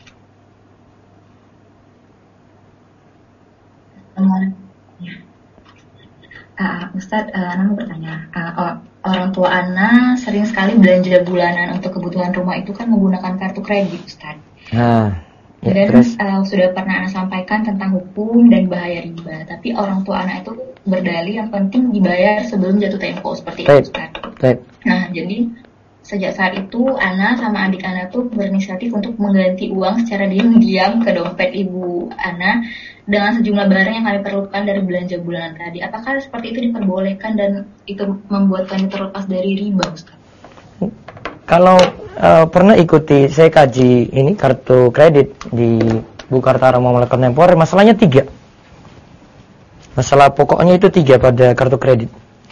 Ustadz, Ana mau bertanya. Orang tua Ana sering sekali belanja bulanan untuk kebutuhan rumah itu kan menggunakan kartu kredit, Ustadz. Dan sudah pernah Ana sampaikan tentang hukum dan bahaya riba. Tapi orang tua Ana itu berdalih yang penting dibayar sebelum jatuh tempo, seperti itu, Ustadz. Nah, jadi sejak saat itu Ana sama adik Ana tuh berinisiatif untuk mengganti uang secara diam-diam ke dompet ibu Ana dengan sejumlah barang yang kami perlukan dari belanja bulanan tadi. Apakah seperti itu diperbolehkan dan itu membuat kami terlepas dari riba, Ustaz? Kalau pernah ikuti saya kaji ini kartu kredit di Bukartara Muamalah Kontemporer, masalahnya 3. Masalah pokoknya itu 3 pada kartu kredit.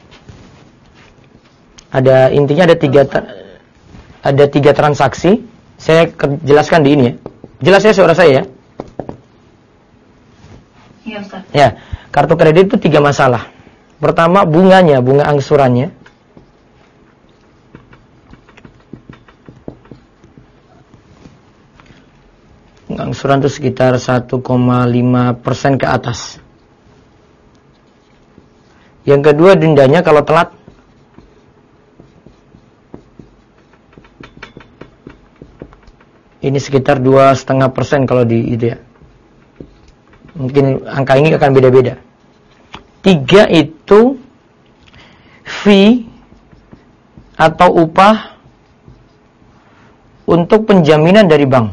Intinya ada 3 transaksi. Saya jelaskan di ini ya. Jelas ya suara saya ya? Iya Ustaz. Ya, kartu kredit itu 3 masalah. Pertama bunganya, bunga angsurannya. Bunga angsuran itu sekitar 1,5% ke atas. Yang kedua dendanya kalau telat. Ini sekitar 2,5% kalau di itu ya. Mungkin angka ini akan beda-beda. 3 itu fee atau upah untuk penjaminan dari bank.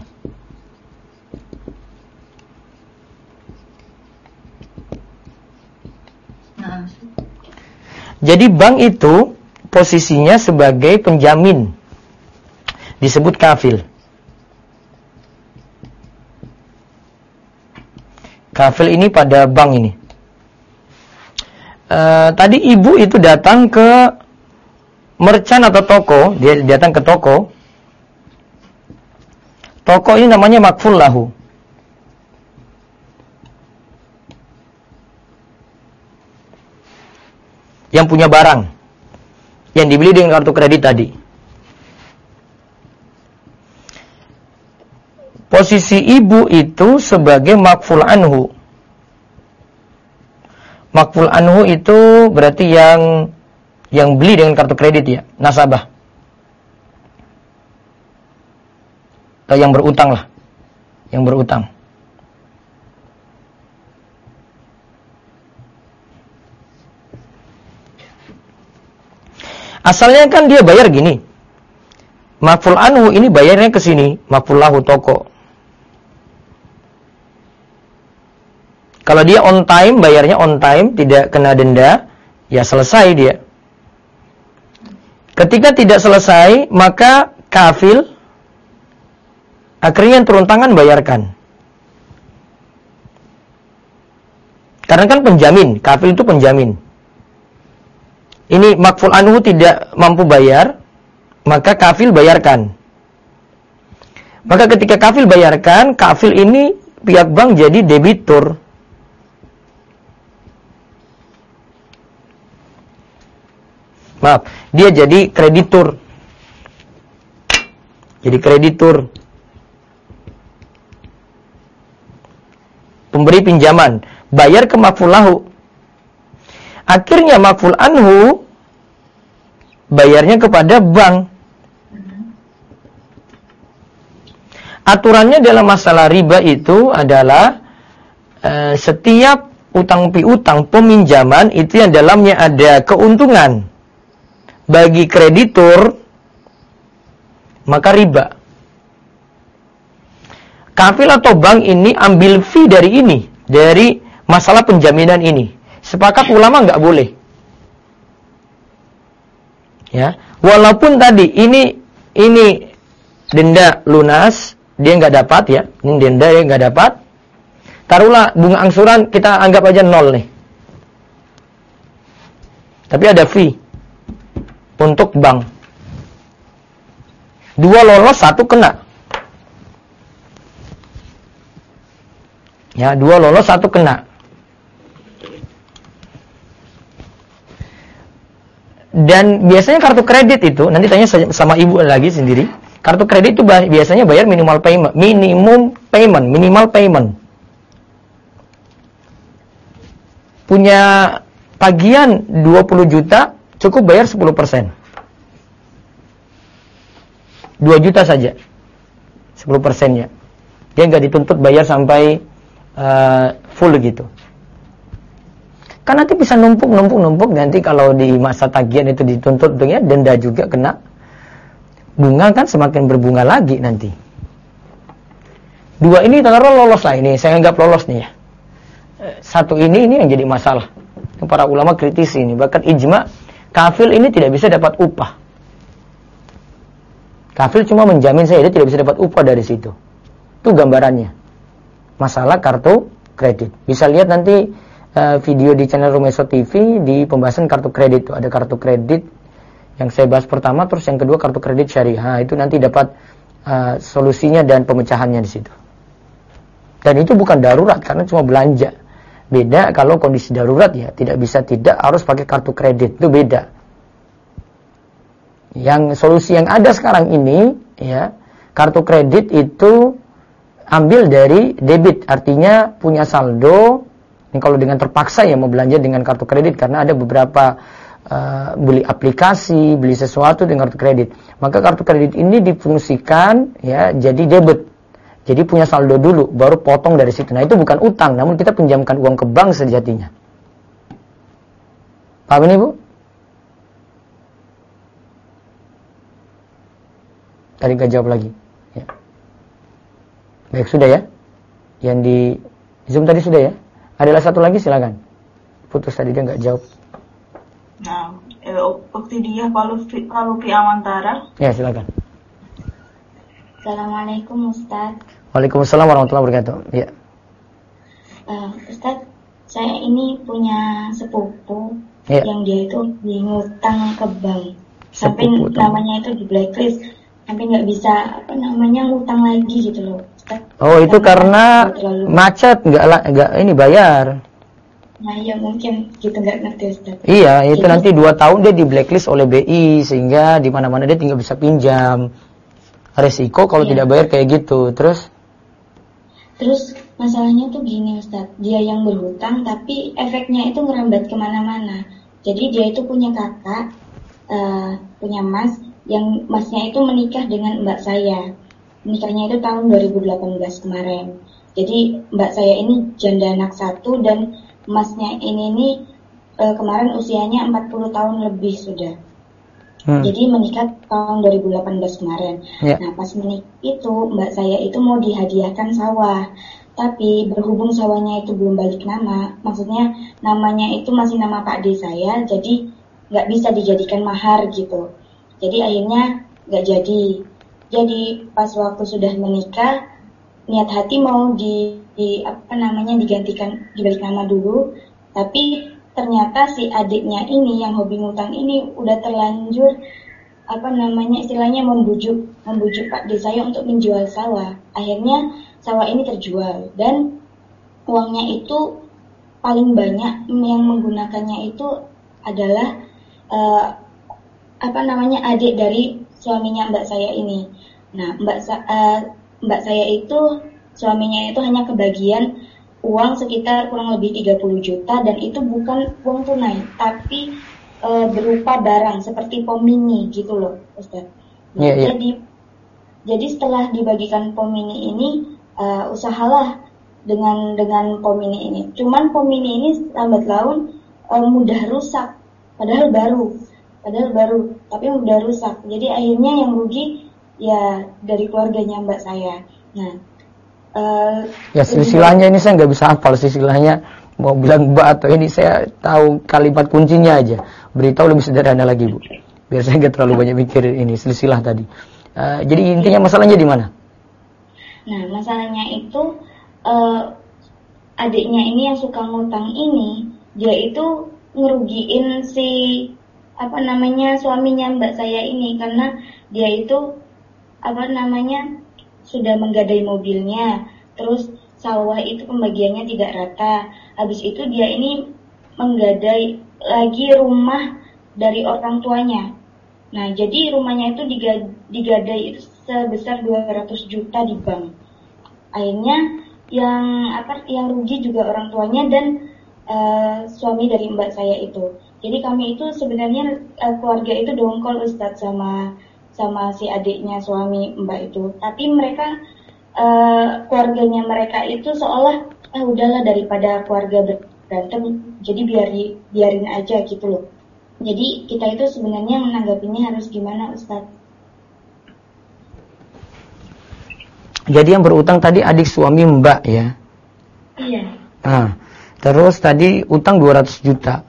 Jadi bank itu posisinya sebagai penjamin. Disebut kafil. Kafil ini pada bank ini. Tadi ibu itu datang ke merchant atau toko, dia datang ke toko. Toko ini namanya makful lahu. Yang punya barang yang dibeli dengan kartu kredit tadi. Posisi ibu itu sebagai makful anhu. Makful anhu itu berarti yang beli dengan kartu kredit ya, nasabah. Atau yang berutang lah. Yang berutang. Asalnya kan dia bayar gini. Makful anhu ini bayarnya ke sini, makful lahu toko. Kalau dia on time, bayarnya on time, tidak kena denda, ya selesai dia. Ketika tidak selesai, maka kafil, akhirnya yang turun tangan bayarkan. Karena kan penjamin, kafil itu penjamin. Ini makful anhu tidak mampu bayar, maka kafil bayarkan. Maka ketika kafil bayarkan, kafil ini pihak bank jadi debitur. Maaf, dia jadi kreditur. Jadi kreditur. Pemberi pinjaman, bayar ke makful lahu. Akhirnya makful anhu bayarnya kepada bank. Aturannya dalam masalah riba itu adalah setiap utang piutang peminjaman itu yang dalamnya ada keuntungan bagi kreditur, maka riba. Kafil atau bank ini ambil fee dari ini, dari masalah penjaminan ini. Sepakat ulama nggak boleh. Ya, walaupun tadi ini denda lunas dia nggak dapat ya, ini denda dia nggak dapat. Taruhlah bunga angsuran kita anggap aja 0 nih. Tapi ada fee untuk bank. 2 lolos, 1 kena. Ya, 2 lolos, 1 kena. Dan biasanya kartu kredit itu, nanti tanya sama ibu lagi sendiri. Kartu kredit itu biasanya bayar minimal payment. Punya tagihan 20 juta, cukup bayar 10%. 2 juta saja. 10%-nya. Dia nggak dituntut bayar sampai full gitu. Kan nanti bisa numpuk, nanti kalau di masa tagihan itu dituntut ya denda juga kena. Bunga kan semakin berbunga lagi nanti. 2 ini taruh lolos lah ini, saya anggap lolos nih ya. 1 ini yang jadi masalah. Para ulama kritisi ini, bahkan ijma kafil ini tidak bisa dapat upah. Kafil cuma menjamin saya, dia tidak bisa dapat upah dari situ. Itu gambarannya. Masalah kartu kredit. Bisa lihat nanti video di channel Rumeso TV di pembahasan kartu kredit. Ada kartu kredit yang saya bahas pertama, terus yang kedua kartu kredit syariah. Itu nanti dapat solusinya dan pemecahannya di situ. Dan itu bukan darurat karena cuma belanja. Beda kalau kondisi darurat ya, tidak harus pakai kartu kredit. Itu beda. Yang solusi yang ada sekarang ini ya, kartu kredit itu ambil dari debit, artinya punya saldo. Ini kalau dengan terpaksa ya mau belanja dengan kartu kredit karena ada beberapa beli aplikasi, beli sesuatu dengan kartu kredit. Maka kartu kredit ini difungsikan ya jadi debit. Jadi punya saldo dulu baru potong dari situ. Nah, itu bukan utang, namun kita pinjamkan uang ke bank sejatinya. Paham ini, Bu? Tadi gak jawab lagi. Ya. Baik, sudah ya. Yang di Zoom tadi sudah ya. Adalah satu lagi, silakan. Putus tadi dia nggak jawab. Nah, bukti dia Palupi Amantara. Ya, silakan. Assalamualaikum Ustaz. Waalaikumsalam warahmatullahi wabarakatuh. Ya. Ustaz, saya ini punya sepupu yang dia itu ngutang ke bank. Sampai namanya itu di blacklist. Sampai nggak bisa ngutang lagi gitu loh. Oh, itu karena macet, nggak ini bayar. Nah, iya mungkin gitu, nggak ngerti Ustaz. Iya, itu jadi, nanti 2 tahun dia di blacklist oleh BI sehingga di mana-mana dia tinggal bisa pinjam. Resiko kalau tidak bayar kayak gitu. Terus masalahnya tuh gini Ustaz, dia yang berhutang tapi efeknya itu ngerambat kemana-mana. Jadi dia itu punya kakak, punya mas, yang masnya itu menikah dengan mbak saya. Nikahnya itu tahun 2018 kemarin. Jadi mbak saya ini janda anak 1 dan masnya ini kemarin usianya 40 tahun lebih sudah. Jadi menikah tahun 2018 kemarin. Nah, pas menikah itu mbak saya itu mau dihadiahkan sawah. Tapi berhubung sawahnya itu belum balik nama, maksudnya namanya itu masih nama Pak D saya, jadi nggak bisa dijadikan mahar gitu. Jadi akhirnya nggak jadi. Jadi pas waktu sudah menikah, niat hati mau digantikan dibalik nama dulu, tapi ternyata si adiknya ini yang hobi ngutang ini udah terlanjur istilahnya membujuk Pak D saya untuk menjual sawah. Akhirnya sawah ini terjual dan uangnya itu paling banyak yang menggunakannya itu adalah adik dari suaminya mbak saya ini. Nah, mbak saya itu suaminya itu hanya kebagian uang sekitar kurang lebih 30 juta dan itu bukan uang tunai, tapi berupa barang seperti pom mini gitu loh, Ustaz. Nah, jadi setelah dibagikan pom mini ini, usahalah dengan pom mini ini. Cuman pom mini ini lambat laun mudah rusak, padahal baru, tapi mudah rusak. Jadi akhirnya yang rugi ya dari keluarganya mbak saya. Nah, silsilahnya ini saya nggak bisa hafal silsilahnya. Mau bilang mbak atau ini saya tahu kalimat kuncinya aja. Beritahu lebih sederhana lagi Bu. Biar saya nggak terlalu banyak mikir ini silsilah tadi. Jadi intinya masalahnya di mana? Nah, masalahnya itu adiknya ini yang suka ngutang ini, dia itu ngerugiin si suaminya mbak saya ini karena dia itu sudah menggadai mobilnya, terus sawah itu pembagiannya tidak rata. Habis itu dia ini menggadai lagi rumah dari orang tuanya. Nah, jadi rumahnya itu digadai itu sebesar 200 juta di bank. Akhirnya yang rugi juga orang tuanya dan suami dari mbak saya itu. Jadi kami itu sebenarnya keluarga itu dongkol Ustadz sama si adiknya suami mbak itu. Tapi mereka keluarganya mereka itu seolah udahlah daripada keluarga berantem, jadi biarin aja gitu loh. Jadi kita itu sebenarnya menanggapinya harus gimana Ustadz? Jadi yang berutang tadi adik suami mbak ya? Iya. Nah, terus tadi utang 200 juta.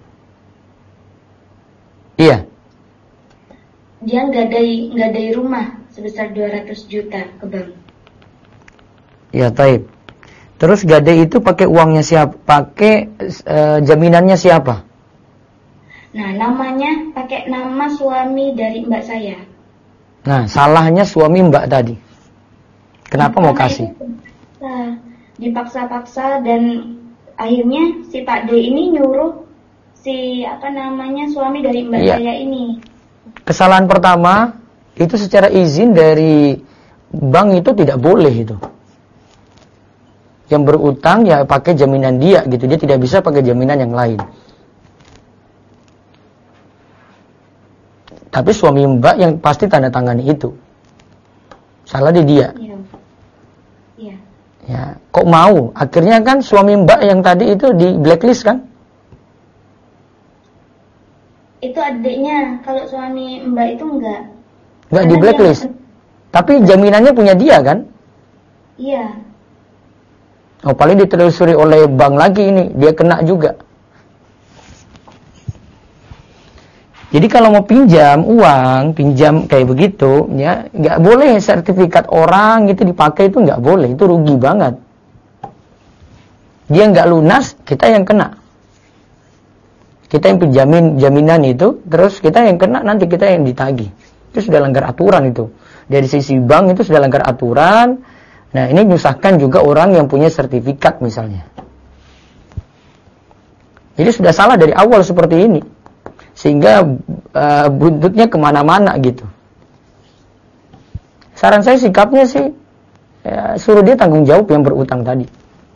Iya. Dia nggak rumah sebesar 200 juta ke bank. Ya, taib. Terus gadai itu pakai uangnya siapa? Pakai jaminannya siapa? Nah, namanya pakai nama suami dari mbak saya. Nah, salahnya suami mbak tadi. Kenapa mau kasih? Dipaksa-paksa dan akhirnya si Pak D ini nyuruh si suami dari mbak saya ini. Kesalahan pertama itu secara izin dari bank itu tidak boleh itu. Yang berutang ya pakai jaminan dia gitu, dia tidak bisa pakai jaminan yang lain. Tapi suami mbak yang pasti tanda tangani itu. Salah di dia. Iya. Ya, kok mau? Akhirnya kan suami mbak yang tadi itu di blacklist kan? Itu adiknya, kalau suami mbak itu enggak. Enggak di blacklist. Tapi jaminannya punya dia kan? Iya. Oh, paling ditelusuri oleh bank lagi ini, dia kena juga. Jadi kalau mau pinjam uang, pinjam kayak begitu, ya nggak boleh sertifikat orang gitu dipakai, itu nggak boleh, itu rugi banget. Dia nggak lunas, kita yang kena. Kita yang penjamin jaminan itu, terus kita yang kena, nanti kita yang ditagih. Itu sudah langgar aturan itu. Dari sisi bank itu sudah langgar aturan. Nah, ini menyusahkan juga orang yang punya sertifikat misalnya. Jadi sudah salah dari awal seperti ini. Sehingga buntutnya kemana-mana gitu. Saran saya sikapnya sih, suruh dia tanggung jawab yang berutang tadi.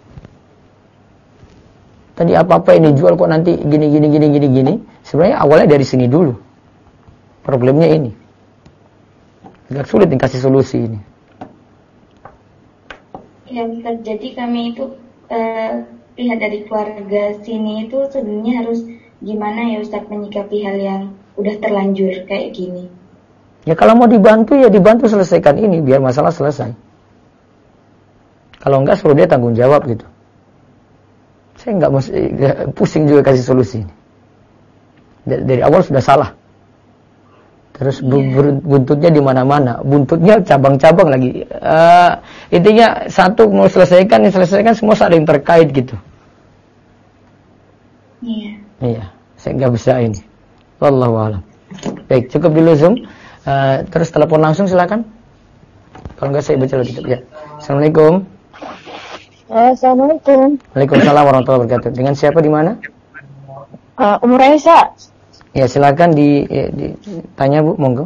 Tadi apa-apa ini jual kok nanti gini. Sebenarnya awalnya dari sini dulu. Problemnya ini. Agak sulit dikasih solusi ini. Ya, jadi kami itu pihak dari keluarga sini itu sebenarnya harus gimana ya Ustadz menyikapi hal yang udah terlanjur kayak gini. Ya kalau mau dibantu ya dibantu selesaikan ini biar masalah selesai. Kalau enggak suruh dia tanggung jawab gitu. Saya enggak pusing juga kasih solusi ini. Dari awal sudah salah. Terus buntutnya di mana-mana, buntutnya cabang-cabang lagi. Intinya satu mau selesaikan semua saling terkait gitu. Iya, saya nggak bisa ini. Wallahu a'lam. Baik, cukup dulu Zoom. Terus telepon langsung silakan. Kalau nggak saya baca lagi ya. Assalamualaikum. Assalamualaikum. Waalaikumsalam warahmatullahi wabarakatuh. Dengan siapa di mana? Umur Aisyah. Ya silakan ditanya Bu, monggo.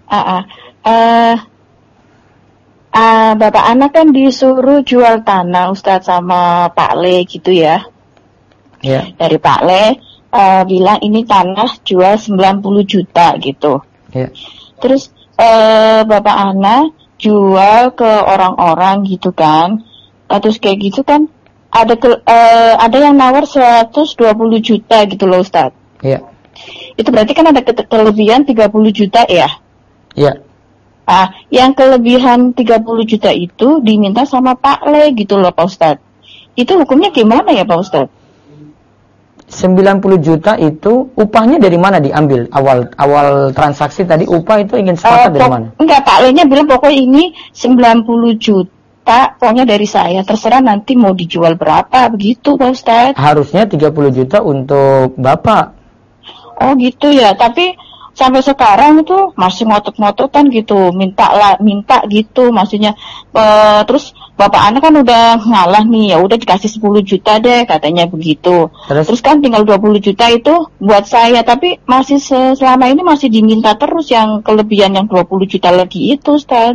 Bapak anak kan disuruh jual tanah Ustadz sama Pak Le gitu ya. Ya. Dari Pak Le bilang ini tanah jual 90 juta gitu. Ya. Terus Bapak anak jual ke orang-orang gitu kan. Terus kayak gitu kan ada yang nawar 120 juta gitu loh Ustadz. Iya. Itu berarti kan ada kelebihan 30 juta ya? Iya. Yang kelebihan 30 juta itu diminta sama Pak Le gitu loh Pak Ustadz. Itu hukumnya gimana ya Pak Ustadz? 90 juta itu upahnya dari mana diambil? Awal transaksi tadi upah itu ingin sepakat dari mana? Enggak, Pak Le-nya bilang pokoknya ini 90 juta pokoknya dari saya, terserah nanti mau dijual berapa begitu Pak Ustadz. Harusnya 30 juta untuk Bapak. Oh gitu ya, tapi sampai sekarang itu masih ngotot-ngototan gitu, minta gitu, maksudnya terus bapak anak kan udah ngalah nih, ya udah dikasih 10 juta deh katanya begitu. Terus kan tinggal 20 juta itu buat saya, tapi masih selama ini masih diminta terus yang kelebihan yang 20 juta lagi itu, Ustaz.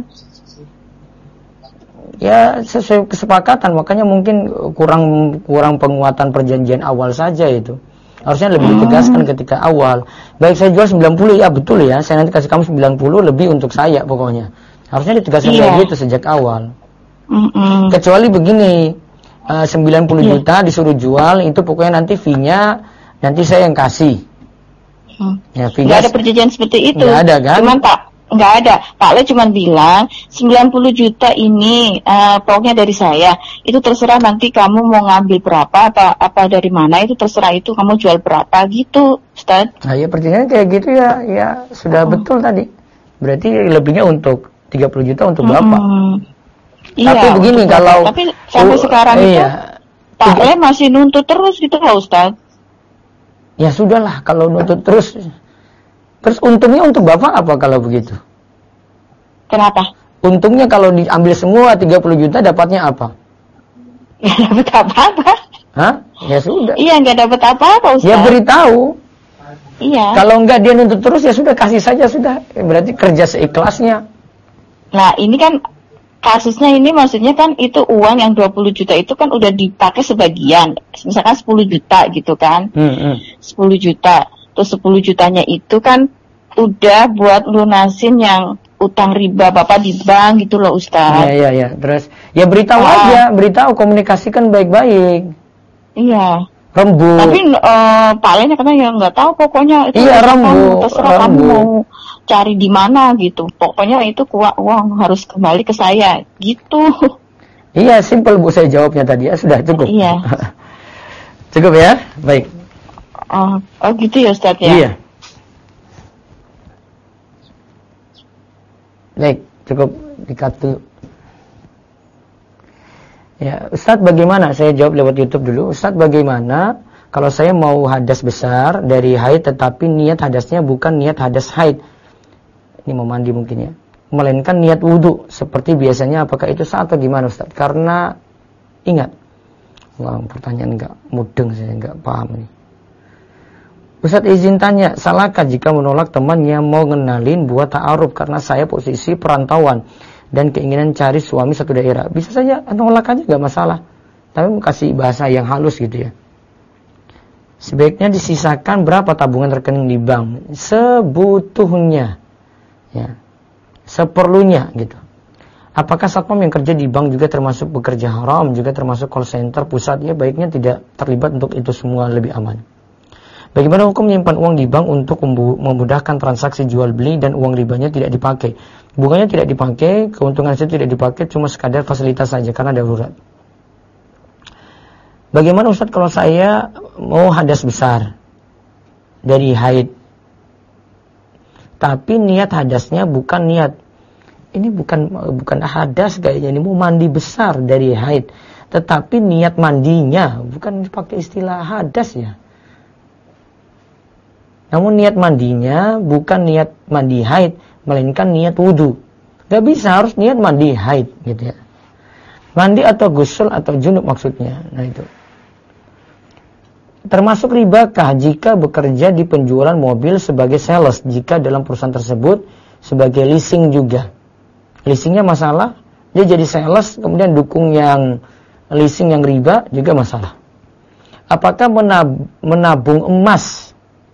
Ya sesuai kesepakatan, makanya mungkin kurang penguatan perjanjian awal saja itu. Harusnya lebih ditegaskan ketika awal. Baik saya jual 90 ya betul ya, saya nanti kasih kamu 90 lebih untuk saya pokoknya. Harusnya ditegaskan kayak gitu sejak awal. Kecuali begini, 90 juta disuruh jual, itu pokoknya nanti fee-nya nanti saya yang kasih. Ya, nggak ada perjanjian seperti itu. Nggak ada kan? Cuman nggak ada. Pak Le cuma bilang 90 juta ini pokoknya dari saya. Itu terserah nanti kamu mau ngambil berapa apa dari mana, itu terserah, itu kamu jual berapa gitu, Ustaz. Nah, ya perjanjian kayak gitu ya sudah betul tadi. Berarti lebihnya untuk 30 juta untuk Bapak. Tapi begini kalau tapi sampai sekarang itu Pak Le masih nuntut terus gitu loh, Ustaz. Ya sudahlah kalau nuntut terus. Terus untungnya untuk Bapak apa kalau begitu? Kenapa? Untungnya kalau diambil semua 30 juta dapatnya apa? Nggak dapat apa-apa. Hah? Ya sudah. Iya, nggak dapat apa-apa, Ustaz. Ya beritahu. Iya. Kalau enggak dia nuntut terus ya sudah, kasih saja sudah. Berarti kerja seikhlasnya. Nah ini kan kasusnya ini maksudnya kan itu uang yang 20 juta itu kan udah dipakai sebagian. Misalkan 10 juta gitu kan. 10 juta. Terus 10 jutanya itu kan udah buat lunasin yang utang riba Bapak di bank gitu loh, Ustaz. Iya. Terus ya beritahu aja, beritahu, komunikasikan baik-baik. Iya. Rembu. Tapi Pak Le-nya katanya ya nggak tahu pokoknya itu. Iya, rembu. Terserah kamu mau cari di mana gitu. Pokoknya itu uang harus kembali ke saya gitu. Iya, simpel Bu saya jawabnya tadi ya, sudah cukup. Iya. Cukup ya? Baik. Oh gitu ya Ustaz ya? Iya. Baik, cukup dikat dulu. Ya, Ustaz bagaimana? Saya jawab lewat YouTube dulu. Ustaz bagaimana kalau saya mau hadas besar dari haid tetapi niat hadasnya bukan niat hadas haid? Ini mau mandi mungkin ya. Melainkan niat wudhu seperti biasanya, apakah itu sah atau gimana Ustaz? Karena ingat, wah pertanyaan enggak mudeng, saya enggak paham nih. Ustaz izin tanya, salahkah jika menolak teman yang mau ngenalin buat ta'aruf karena saya posisi perantauan dan keinginan cari suami satu daerah? Bisa saja nolak aja, gak masalah. Tapi kasih bahasa yang halus gitu ya. Sebaiknya disisakan berapa tabungan rekening di bank? Sebutuhnya. Ya. Seperlunya gitu. Apakah satpam yang kerja di bank juga termasuk bekerja haram, juga termasuk call center pusat? Ya baiknya tidak terlibat untuk itu semua, lebih aman. Bagaimana hukum menyimpan uang di bank untuk memudahkan transaksi jual beli dan uang ribanya tidak dipakai? Bunganya tidak dipakai, keuntungan itu tidak dipakai, cuma sekadar fasilitas saja karena darurat. Bagaimana Ustaz kalau saya mau hadas besar dari haid, tapi niat hadasnya bukan niat. Ini bukan hadas kayaknya, ini mau mandi besar dari haid. Tetapi niat mandinya bukan pakai istilah hadas ya. Namun niat mandinya bukan niat mandi haid, melainkan niat wudu. Gak bisa, harus niat mandi haid gitu ya. Mandi atau ghusl atau junub maksudnya. Nah itu. Termasuk ribakah jika bekerja di penjualan mobil sebagai sales, jika dalam perusahaan tersebut sebagai leasing juga. Leasingnya masalah, dia jadi sales kemudian dukung yang leasing yang riba juga masalah. Apakah menabung emas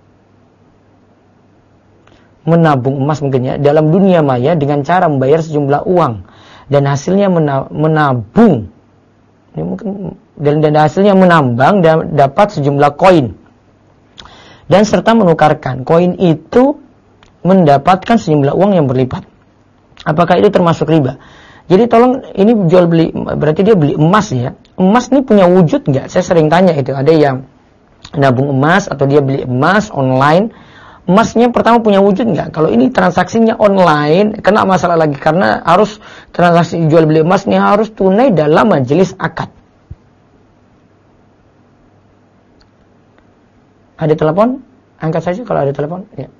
mungkin ya dalam dunia maya dengan cara membayar sejumlah uang dan hasilnya menabung ini mungkin dan hasilnya menambang dan dapat sejumlah koin dan serta menukarkan koin itu mendapatkan sejumlah uang yang berlipat. Apakah itu termasuk riba? Jadi tolong ini jual beli, berarti dia beli emas ya. Emas ini punya wujud nggak? Saya sering tanya itu, ada yang nabung emas atau dia beli emas online. Emasnya pertama punya wujud nggak? Kalau ini transaksinya online, kena masalah lagi karena harus transaksi jual beli emasnya harus tunai dalam majelis akad. Ada telepon? Angkat saja kalau ada telepon. Ya.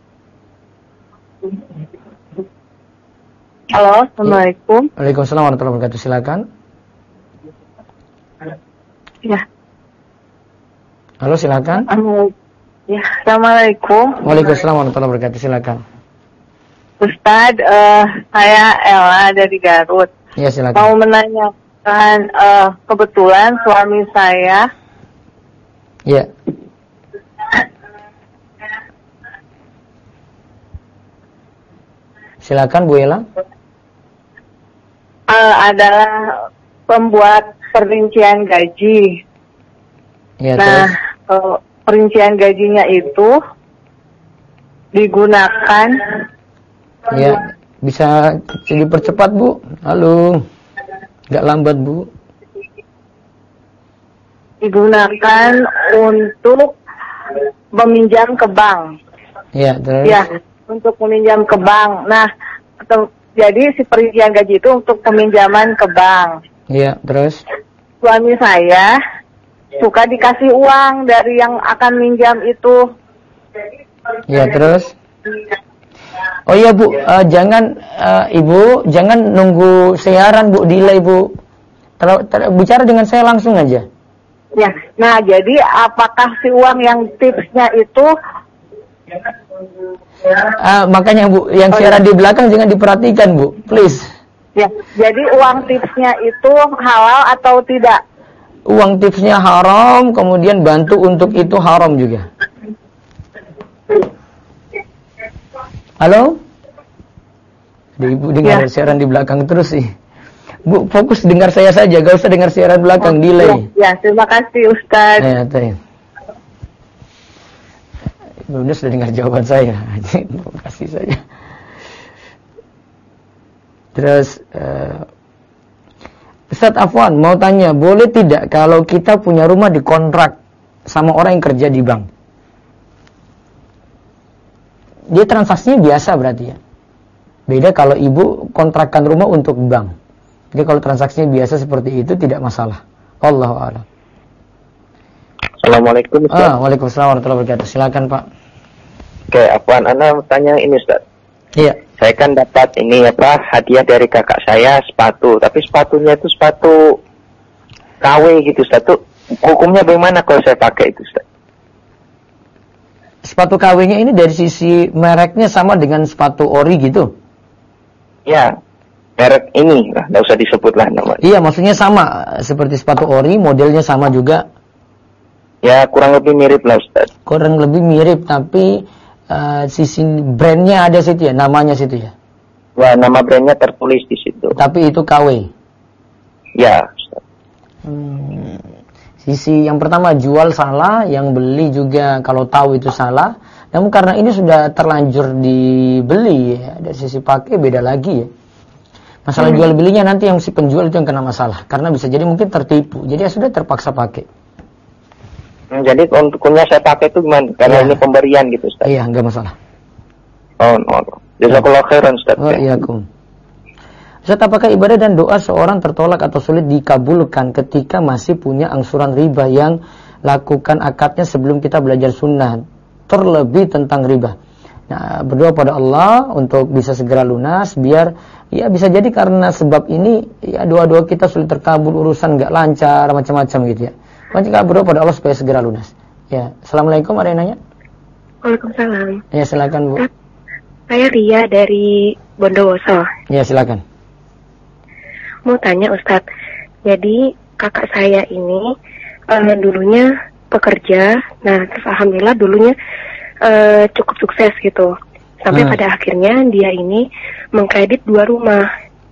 Halo, Assalamualaikum. Waalaikumsalam warahmatullahi wabarakatuh. Silakan. Ya. Halo, silakan. Ya, Assalamualaikum. Waalaikumsalam warahmatullahi wabarakatuh. Silakan. Ustadz, saya Ella dari Garut. Ya, silakan. Mau menanyakan, kebetulan suami saya. Ya. Silakan Bu Ella. Adalah pembuat perincian gaji. Ya, nah, perincian gajinya itu digunakan. Ya, bisa dipercepat Bu. Halo, nggak lambat Bu. Digunakan untuk meminjam ke bank. Ya, terus. Ya, untuk meminjam ke bank. Nah, jadi si perincian gaji itu untuk peminjaman ke bank. Iya, terus? Suami saya suka dikasih uang dari yang akan minjam itu. Iya, terus? Oh iya Bu, jangan Ibu, jangan nunggu siaran Bu, delay Bu. Bicara dengan saya langsung aja. Ya, nah jadi apakah si uang yang tipsnya itu makanya Bu, yang siaran di belakang jangan diperhatikan Bu, please. Ya, jadi uang tipsnya itu halal atau tidak? Uang tipsnya haram, kemudian bantu untuk itu haram juga. Halo? Ada Ibu dengar siaran di belakang terus sih. Bu, fokus dengar saya saja, gak usah dengar siaran belakang, delay. Ya, terima kasih Ustaz. Ya, Bunda sudah dengar jawaban saya. Terima kasih saja. Terus Ustaz Afwan mau tanya, boleh tidak kalau kita punya rumah dikontrak sama orang yang kerja di bank? Dia transaksinya biasa berarti ya. Beda kalau ibu kontrakkan rumah untuk bank. Jadi kalau transaksinya biasa seperti itu tidak masalah. Wallahu a'lam. Assalamualaikum Ustaz. Waalaikumsalam warahmatullahi wabarakatuh. Silakan Pak. Oke, Afwan, Anda tanya ini Ustaz. Iya. Saya kan dapat ini hadiah dari kakak saya sepatu, tapi sepatunya itu sepatu KW gitu Ustaz. Tuh hukumnya bagaimana kalau saya pakai itu Ustaz? Sepatu KW-nya ini dari sisi mereknya sama dengan sepatu ori gitu? Ya, merek ini, nggak usah disebut lah namanya. Iya, maksudnya sama seperti sepatu ori, modelnya sama juga. Ya, kurang lebih mirip lah Ustaz. Kurang lebih mirip, tapi sisi brandnya ada situ ya, namanya situ ya. Wah, nama brandnya tertulis di situ. Tapi itu KW. Ya. Ustaz. Sisi yang pertama jual salah, yang beli juga kalau tahu itu salah. Namun karena ini sudah terlanjur dibeli, ya, dari sisi pakai beda lagi ya. Masalah jual belinya nanti yang si penjual itu yang kena masalah, karena bisa jadi mungkin tertipu. Jadi ya sudah terpaksa pakai. Jadi untuknya saya pakai itu gimana? Karena ini pemberian gitu Ustaz. Iya, enggak masalah. Oh, jazakallahu khairan Ustaz. Ustaz, apakah ibadah dan doa seorang tertolak atau sulit dikabulkan ketika masih punya angsuran riba yang lakukan akadnya sebelum kita belajar sunnah, terlebih tentang riba? Nah, berdoa pada Allah untuk bisa segera lunas, biar ya bisa jadi karena sebab ini ya doa-doa kita sulit terkabul, urusan nggak lancar, macam-macam gitu ya. Maka berdoa pada Allah supaya segera lunas. Ya, assalamualaikum, ada yang nanya? Waalaikumsalam. Ya, silakan Bu. Saya Ria dari Bondowoso. Ya, silakan. Mau tanya Ustadz, jadi kakak saya ini dulunya pekerja, nah terus alhamdulillah dulunya cukup sukses gitu. Sampai pada akhirnya dia ini mengkredit 2 rumah.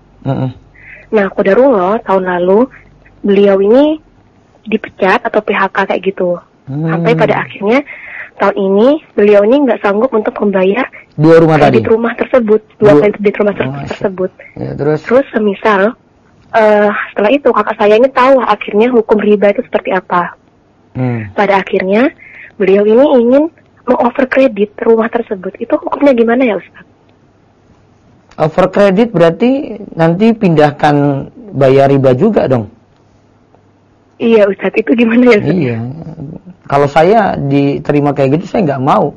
Nah, qadarullah tahun lalu beliau ini dipecat atau PHK kayak gitu. Sampai pada akhirnya tahun ini beliau ini nggak sanggup untuk membayar 2 rumah kredit tadi. rumah tersebut, 2 kredit rumah tersebut. Ya, terus semisal setelah itu kakak saya ini tahu akhirnya hukum riba itu seperti apa. Pada akhirnya beliau ini ingin mengoverkredit rumah tersebut. Itu hukumnya gimana ya Ustaz? Overkredit berarti nanti pindahkan bayar riba juga dong. Iya Ustaz, itu gimana ya Ustaz? Iya. Kalau saya diterima kayak gitu, saya nggak mau.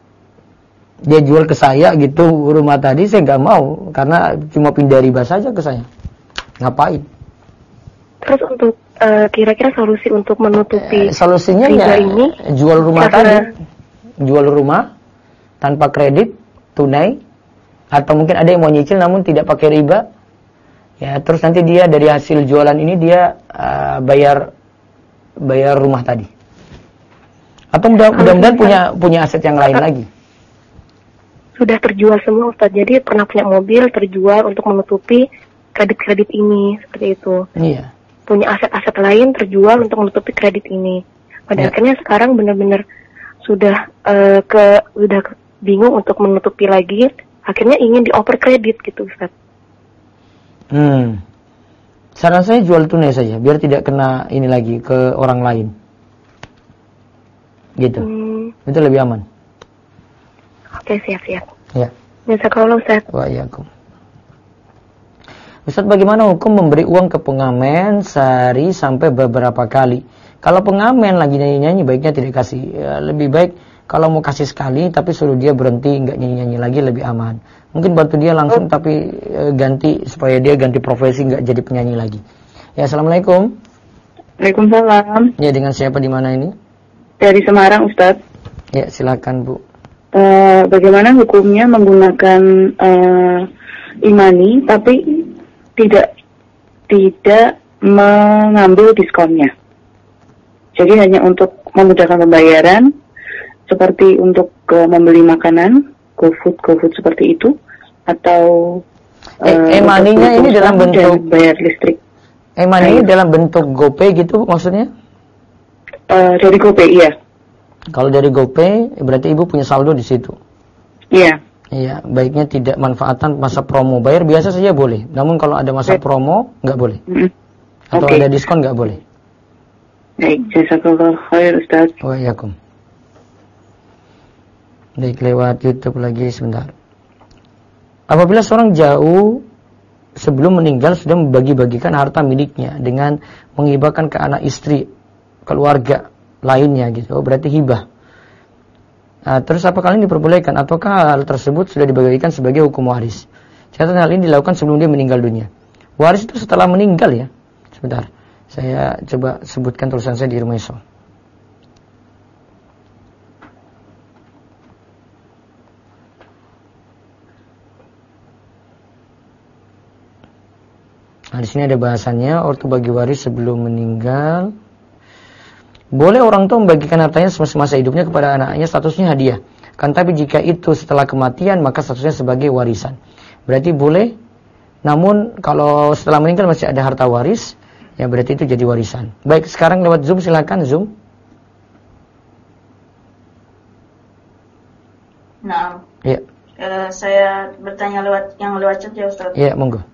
Dia jual ke saya gitu rumah tadi, saya nggak mau karena cuma pindah riba saja ke saya. Ngapain? Terus untuk kira-kira solusi untuk menutupi solusinya ya ini, jual rumah tadi, jual rumah tanpa kredit tunai, atau mungkin ada yang mau nyicil namun tidak pakai riba. Ya, terus nanti dia dari hasil jualan ini dia bayar rumah tadi. Atau mudah-mudahan punya aset yang lain lagi. Sudah terjual semua Ustaz. Jadi pernah punya mobil terjual untuk menutupi kredit-kredit ini, seperti itu. Iya. Punya aset-aset lain terjual untuk menutupi kredit ini. Pada akhirnya sekarang benar-benar sudah bingung untuk menutupi lagi. Akhirnya ingin dioper kredit gitu Ustaz. Saran saya jual tunai saja, biar tidak kena ini lagi ke orang lain. Gitu. Itu lebih aman. Oke, siap-siap. Ya. Jazakallah Ustaz. Waalaikumsalam. Ustaz, bagaimana hukum memberi uang ke pengamen sehari sampai beberapa kali? Kalau pengamen lagi nyanyi-nyanyi, baiknya tidak kasih. Ya, lebih baik kalau mau kasih sekali, tapi suruh dia berhenti, nggak nyanyi-nyanyi lagi, lebih aman. Mungkin bantu dia langsung, tapi ganti supaya dia ganti profesi, nggak jadi penyanyi lagi. Ya, assalamualaikum. Waalaikumsalam. Ya, dengan siapa di mana ini? Dari Semarang, Ustaz. Ya, silakan Bu. Bagaimana hukumnya menggunakan e-money tapi tidak mengambil diskonnya? Jadi hanya untuk memudahkan pembayaran, seperti untuk membeli makanan, GoFood seperti itu, atau e-money-nya ini dalam bentuk bayar listrik. E-money ini dalam bentuk GoPay gitu maksudnya? Dari GoPay, iya. Kalau dari GoPay, berarti Ibu punya saldo di situ. Iya. Iya, baiknya tidak manfaatkan masa promo. Bayar biasa saja boleh. Namun kalau ada masa promo, nggak boleh. Atau ada diskon, nggak boleh. Baik, jazakallah khair Ustaz. Waalaikumsalam. Baik, lewat YouTube lagi sebentar. Apabila seorang jauh sebelum meninggal sudah membagi-bagikan harta miliknya dengan menghibahkan ke anak istri, keluarga lainnya gitu, berarti hibah. Nah, terus apakah ini diperbolehkan ataukah hal tersebut sudah dibagikan sebagai hukum waris? Catatan hal ini dilakukan sebelum dia meninggal dunia. Waris itu setelah meninggal ya. Sebentar, saya coba sebutkan tulisan saya di rumah iso. Nah, di sini ada bahasannya, ortu bagi waris sebelum meninggal. Boleh orang tua membagikan hartanya semasa hidupnya kepada anaknya, statusnya hadiah. Kan tapi jika itu setelah kematian, maka statusnya sebagai warisan. Berarti boleh, namun kalau setelah meninggal masih ada harta waris, ya berarti itu jadi warisan. Baik, sekarang lewat Zoom, silakan Zoom. Nah, ya. Saya bertanya lewat chat ya Ustaz. Iya, monggo.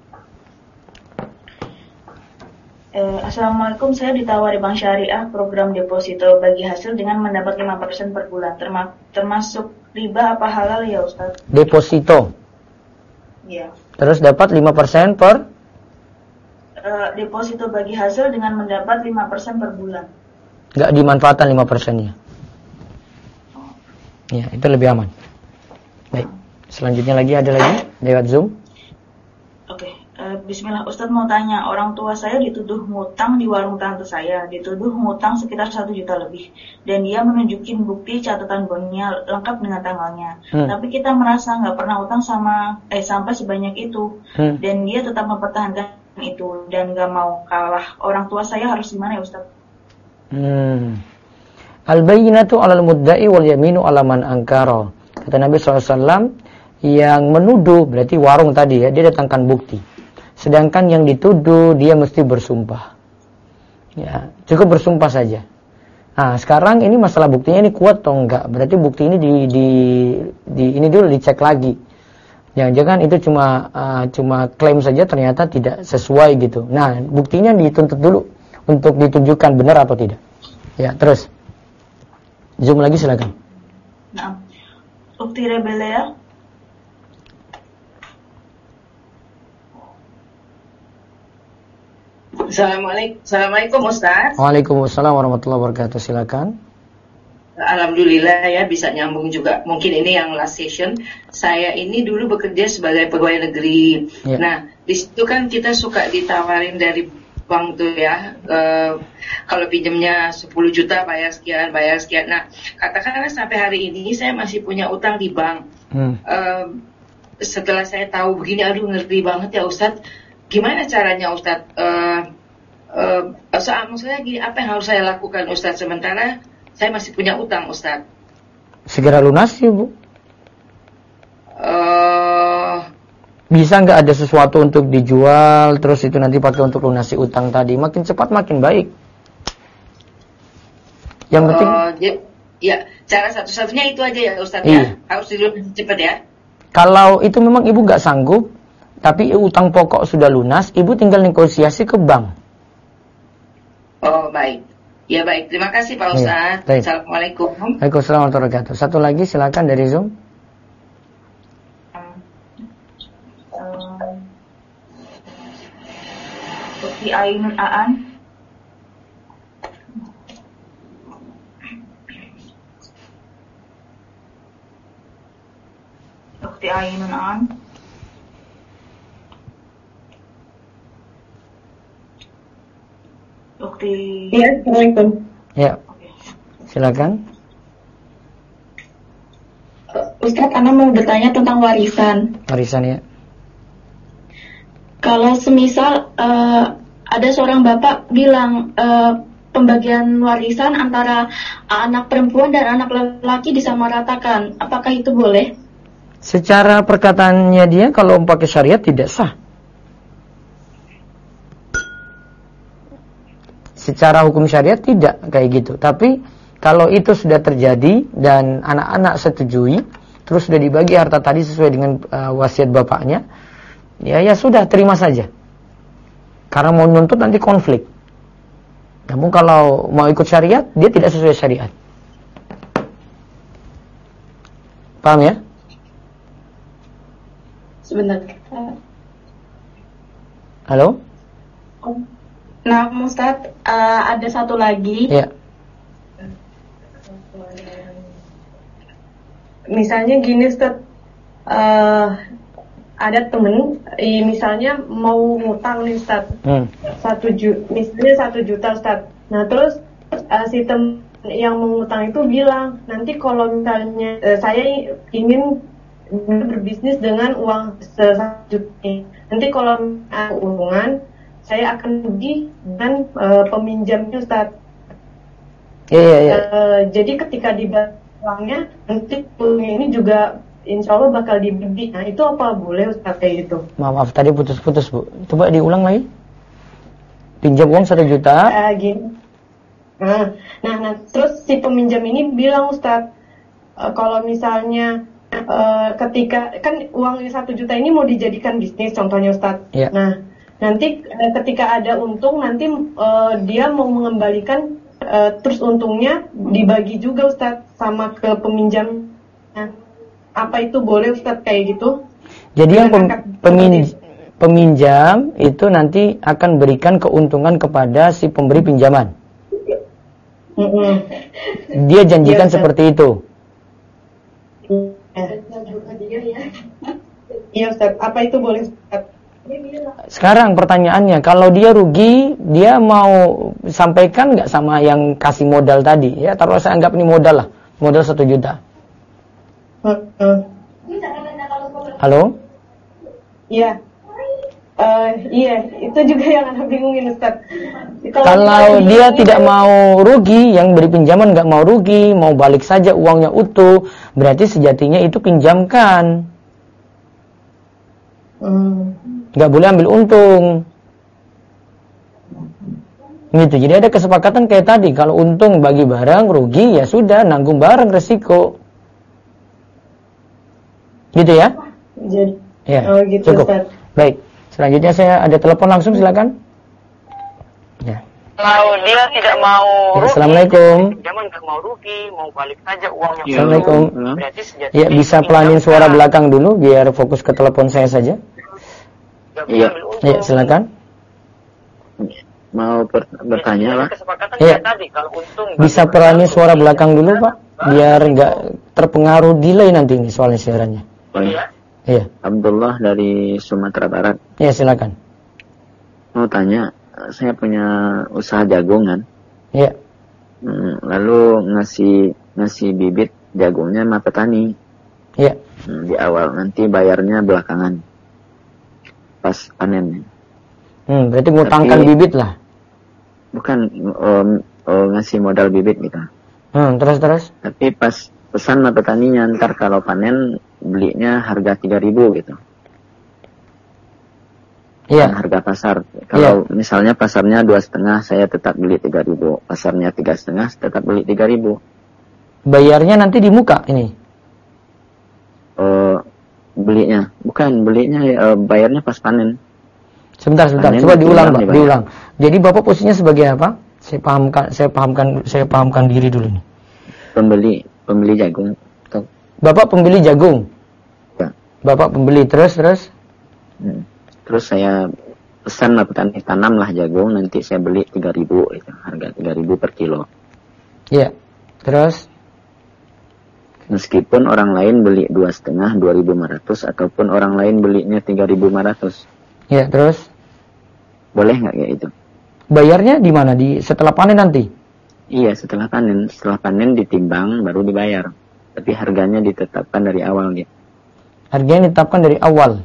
Assalamualaikum, saya ditawari Bank Syariah program deposito bagi hasil dengan mendapat 5% per bulan, termasuk riba apa halal ya Ustaz? Deposito. Iya. Terus dapat 5% per? Deposito bagi hasil dengan mendapat 5% per bulan. Nggak dimanfaatkan 5%-nya. Ya, itu lebih aman. Baik. Selanjutnya ada lagi lewat Zoom. Oke. Bismillah, Ustadz mau tanya, orang tua saya dituduh ngutang di warung tante saya, dituduh ngutang sekitar 1 juta lebih, dan dia menunjukin bukti catatan banknya lengkap dengan tanggalnya. Tapi kita merasa nggak pernah utang sampai sebanyak itu, dan dia tetap mempertahankan itu dan nggak mau kalah. Orang tua saya harus gimana ya Ustadz? Al-bayyinatu 'alal mudda'i wal yaminu 'ala man ankara. Kata Nabi SAW, yang menuduh berarti warung tadi ya, dia datangkan bukti. Sedangkan yang dituduh dia mesti bersumpah. Ya, cukup bersumpah saja. Nah, sekarang ini masalah buktinya ini kuat atau enggak? Berarti bukti ini ini dulu dicek lagi. Jangan-jangan itu cuma klaim saja ternyata tidak sesuai gitu. Nah, buktinya dituntut dulu untuk ditunjukkan benar atau tidak. Ya, terus. Zoom lagi silakan. Nah, Ukti Rebelea. Assalamualaikum Ustaz. Waalaikumsalam warahmatullahi wabarakatuh. Silakan. Alhamdulillah ya bisa nyambung juga. Mungkin ini yang last session. Saya ini dulu bekerja sebagai pegawai negeri. Ya. Nah, di situ kan kita suka ditawarin dari bank tuh ya. Kalau pinjamnya 10 juta bayar sekian. Nah, katakanlah sampai hari ini saya masih punya utang di bank. Setelah saya tahu begini, aduh ngeri banget ya Ustadz. Gimana caranya Ustadz? Maksudnya gini, apa yang harus saya lakukan Ustadz sementara saya masih punya utang Ustadz? Segera lunasi Bu. Bisa nggak ada sesuatu untuk dijual terus itu nanti pakai untuk lunasi utang tadi? Makin cepat makin baik. Yang penting ya cara satu-satunya itu aja ya Ustadz ya. Harus dilunasi cepat ya. Kalau itu memang Ibu nggak sanggup tapi utang pokok sudah lunas, Ibu tinggal negosiasi ke bank. Oh baik. Ya baik, terima kasih Pak Ustadz. Assalamualaikum. Waalaikumsalam warahmatullahi wabarakatuh. Satu lagi silakan dari Zoom. Ukti Ainun Aan. Ukti Ainun Aan. Ukti. Ya, Assalamualaikum. Ya, silakan. Ustadz, Ana mau bertanya tentang warisan. Warisan ya. Kalau semisal ada seorang bapak bilang pembagian warisan antara anak perempuan dan anak laki-laki disamaratakan, apakah itu boleh? Secara perkataannya dia kalau pakai syariat tidak sah. Secara hukum syariat tidak kayak gitu. Tapi kalau itu sudah terjadi dan anak-anak setujui, terus sudah dibagi harta tadi sesuai dengan wasiat bapaknya, ya sudah terima saja. Karena mau nuntut nanti konflik. Namun kalau mau ikut syariat, dia tidak sesuai syariat. Paham ya? Sebentar. Halo? Nah, Ustadz, ada satu lagi. Ya. Misalnya gini, Ustadz, ada temen, misalnya mau ngutang nih, Ustadz, misalnya 1 juta, Ustadz. Nah, terus si temen yang mengutang itu bilang, nanti kalau misalnya saya ingin berbisnis dengan uang 1 juta ini, nanti kalau keuntungan saya akan pergi dengan peminjamnya, Ustadz. Jadi ketika dibayar uangnya, nanti ini juga insya Allah bakal dibeli. Nah, itu apa boleh Ustadz kayak gitu? Maaf, tadi putus-putus Bu. Coba diulang lagi. Pinjam uang 1 juta. Gini. Nah, terus si peminjam ini bilang Ustadz, kalau misalnya ketika kan uang 1 juta ini mau dijadikan bisnis, contohnya Ustadz. Ya. Nah, nanti ketika ada untung, nanti dia mau mengembalikan, terus untungnya dibagi juga Ustadz sama ke peminjam. apa itu boleh Ustaz kayak gitu? Jadi yang peminjam itu nanti akan berikan keuntungan kepada si pemberi pinjaman. Dia janjikan seperti itu. Iya Ustaz, apa itu boleh Ustaz? Sekarang pertanyaannya, kalau dia rugi, dia mau sampaikan nggak sama yang kasih modal tadi? Ya, taruh saya anggap ini modal lah, modal 1 juta. Halo? Iya. Iya, itu juga yang Anda bingungin Ustaz. Kalau dia tidak mau rugi, yang beri pinjaman nggak mau rugi, mau balik saja uangnya utuh, berarti sejatinya itu pinjamkan. Nggak boleh ambil untung. Gitu. Jadi ada kesepakatan kayak tadi, kalau untung bagi barang, rugi ya sudah nanggung barang resiko. Gitu ya? Jadi, ya. Oh gitu Cukup. Ustaz. Baik. Selanjutnya saya ada telepon langsung, silakan. Ya. Kalau dia tidak mau rugi, Assalamualaikum. pinjaman nggak mau rugi, mau balik saja uangnya. Assalamualaikum. Berarti sejatinya Ya, bisa pelanin suara belakang dulu biar fokus ke telepon saya saja. Iya. Ya, silakan. Mau bertanya, Pak? Iya. Bisa pelanin suara belakang dulu, Pak, biar nggak terpengaruh delay nanti ini soalnya siarannya. Oh, iya. Iya. Abdullah dari Sumatera Barat. Ya, silakan. Mau tanya, saya punya usaha jagungan. Iya. Lalu ngasih bibit jagungnya sama petani. Iya. Di awal, nanti bayarnya belakangan. Pas panen. Berarti ngutangkan bibit lah. Bukan ngasih modal bibit gitu. Terus. Tapi pas pesan sama petaninya, ntar kalau panen belinya harga 3.000 gitu. Iya. Harga pasar. Kalau misalnya pasarnya 2,5, saya tetap beli 3.000. Pasarnya 3,5, tetap beli 3.000. Bayarnya nanti di muka ini. Belinya bayarnya pas panen. Sebentar. Panen Coba diulang, Pak. dibayar. Diulang. Jadi Bapak posisinya sebagai apa? Saya pahamkan diri dulu nih. Pembeli jagung. Bapak pembeli jagung. Ya. Bapak pembeli terus. Terus saya pesan lah petani, tanamlah jagung, nanti saya beli 3.000 itu, harga 3.000 per kilo. Iya. Terus meskipun orang lain beli 2,5, 2.500, ataupun orang lain belinya 3.500. Iya, terus boleh nggak kayak itu? Bayarnya di mana? Setelah panen nanti? Iya, setelah panen ditimbang baru dibayar. Tapi harganya ditetapkan dari awal gitu. Harganya ditetapkan dari awal.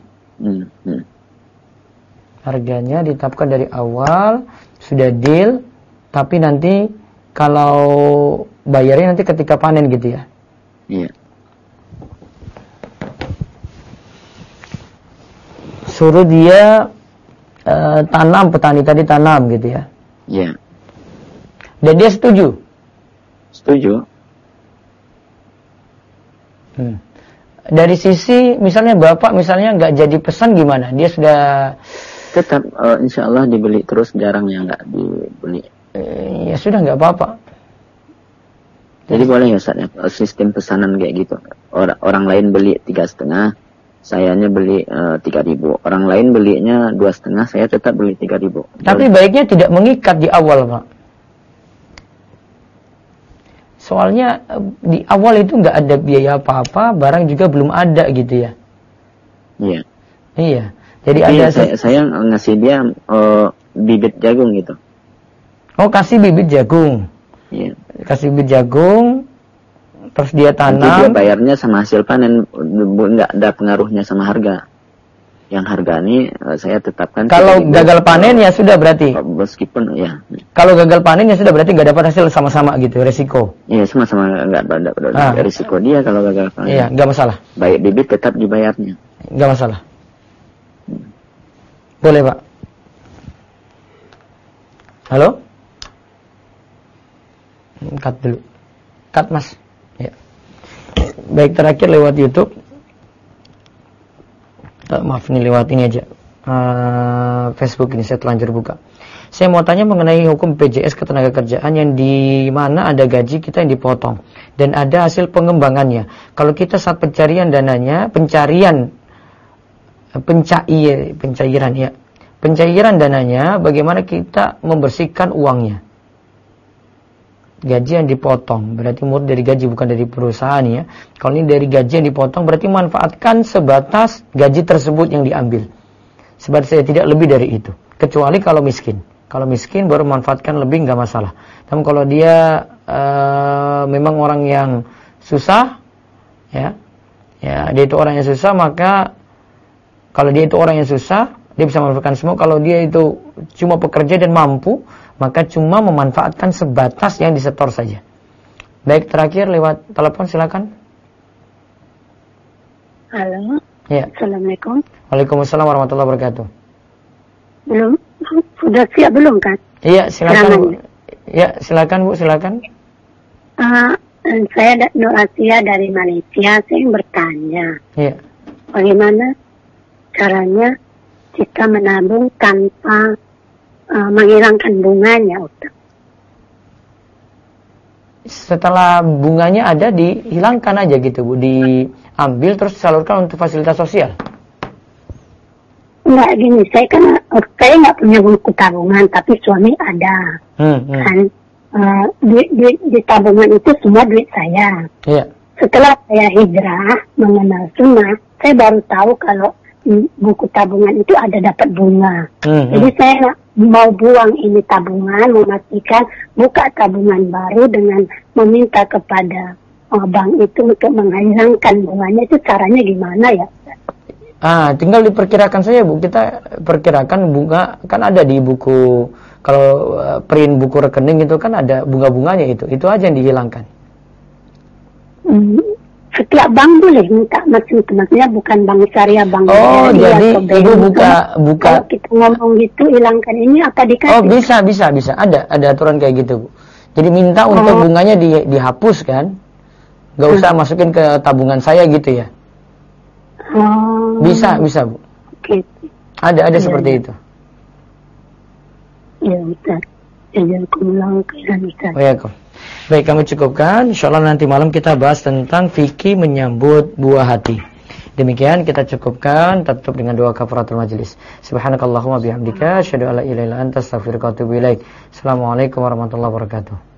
Harganya ditetapkan dari awal, sudah deal, tapi nanti kalau bayarnya nanti ketika panen gitu ya. Iya. Suruh dia tanam, petani tadi tanam gitu ya. Iya. Dan dia setuju? Setuju. Dari sisi misalnya Bapak nggak jadi pesan gimana? Dia sudah tetap insya Allah dibeli terus, jarang yang nggak dibeli. Ya sudah, nggak apa-apa. Jadi boleh ya Ustaz, sistem pesanan kayak gitu. Orang lain beli 3,5, sayanya beli 3.000. Orang lain belinya 2,5, saya tetap beli 3.000. Tapi baiknya tidak mengikat di awal, Pak. Soalnya di awal itu nggak ada biaya apa-apa, barang juga belum ada gitu ya. Iya. Iya. Jadi saya ngasih dia bibit jagung gitu. Oh, kasih bibit jagung. Iya. Kasih bibit jagung, terus dia tanam. Nanti dia bayarnya sama hasil panen, nggak ada pengaruhnya sama harga. Yang harga ini saya tetapkan. Kalau gagal panen ya sudah berarti. Meskipun ya. Kalau gagal panen ya sudah berarti nggak dapat hasil, sama-sama gitu resiko. Iya, sama-sama nggak ada risiko dia kalau gagal panen. Iya, nggak masalah. Baik bibit tetap dibayarnya. Nggak masalah. Boleh, Pak. Halo? Cut dulu. Cut, Mas. Ya. Baik, terakhir lewat YouTube. Maaf, ini lewat ini aja. Facebook ini, saya telanjur buka. Saya mau tanya mengenai hukum BPJS Ketenagakerjaan yang di mana ada gaji kita yang dipotong dan ada hasil pengembangannya. Kalau kita saat pencairan dananya, bagaimana kita membersihkan uangnya? Gaji yang dipotong, berarti murni dari gaji, bukan dari perusahaan ya. Kalau ini dari gaji yang dipotong, berarti manfaatkan sebatas gaji tersebut yang diambil. Sebatas saya tidak lebih dari itu. Kecuali kalau miskin. Kalau miskin baru manfaatkan lebih, nggak masalah. Namun kalau dia memang orang yang susah, ya dia itu orang yang susah, maka kalau dia itu orang yang susah, dia bisa memanfaatkan semua. Kalau dia itu cuma pekerja dan mampu, maka cuma memanfaatkan sebatas yang disetor saja. Baik, terakhir lewat telepon silakan. Halo. Ya. Assalamualaikum. Waalaikumsalam warahmatullahi wabarakatuh. Belum? Sudah siap belum kan? Iya, silakan Bu. Ya, silakan Bu, silakan. Saya Nur Asia dari Malaysia. Saya bertanya. Iya. Bagaimana caranya kita menabung tanpa menghilangkan bunganya, Ustaz? Setelah bunganya ada, dihilangkan aja gitu Bu, diambil terus disalurkan untuk fasilitas sosial. Enggak, gini, saya nggak punya buku tabungan, tapi suami ada. Kan di tabungan itu semua duit saya. Yeah. Setelah saya hijrah mengenal sunnah, saya baru tahu kalau buku tabungan itu ada dapat bunga. Jadi saya mau buang ini tabungan, memastikan buka tabungan baru dengan meminta kepada bank itu untuk menghilangkan bunganya. Itu caranya gimana ya? Tinggal diperkirakan saja Bu. Kita perkirakan bunga, kan ada di buku, kalau print buku rekening itu kan ada bunga-bunganya itu aja yang dihilangkan. Setiap bank boleh minta, maksudnya bukan bank syariah, bank jadi Ibu buka. Kalau kita ngomong gitu, hilangkan ini apa dikasih? Bisa. Ada aturan kayak gitu Bu. Jadi minta untuk bunganya dihapus kan, nggak usah masukin ke tabungan saya gitu ya. Bisa Bu. Okay. Ada seperti itu. Ya Ustaz. Baik, kami cukupkan. Insyaallah nanti malam kita bahas tentang fikih menyambut buah hati. Demikian kita cukupkan, tutup dengan doa kafaratul majelis. Subhanakallahumma bihamdika asyhadu an la ilaha illa anta astaghfiruka wa atubu ilaik. Assalamualaikum warahmatullahi wabarakatuh.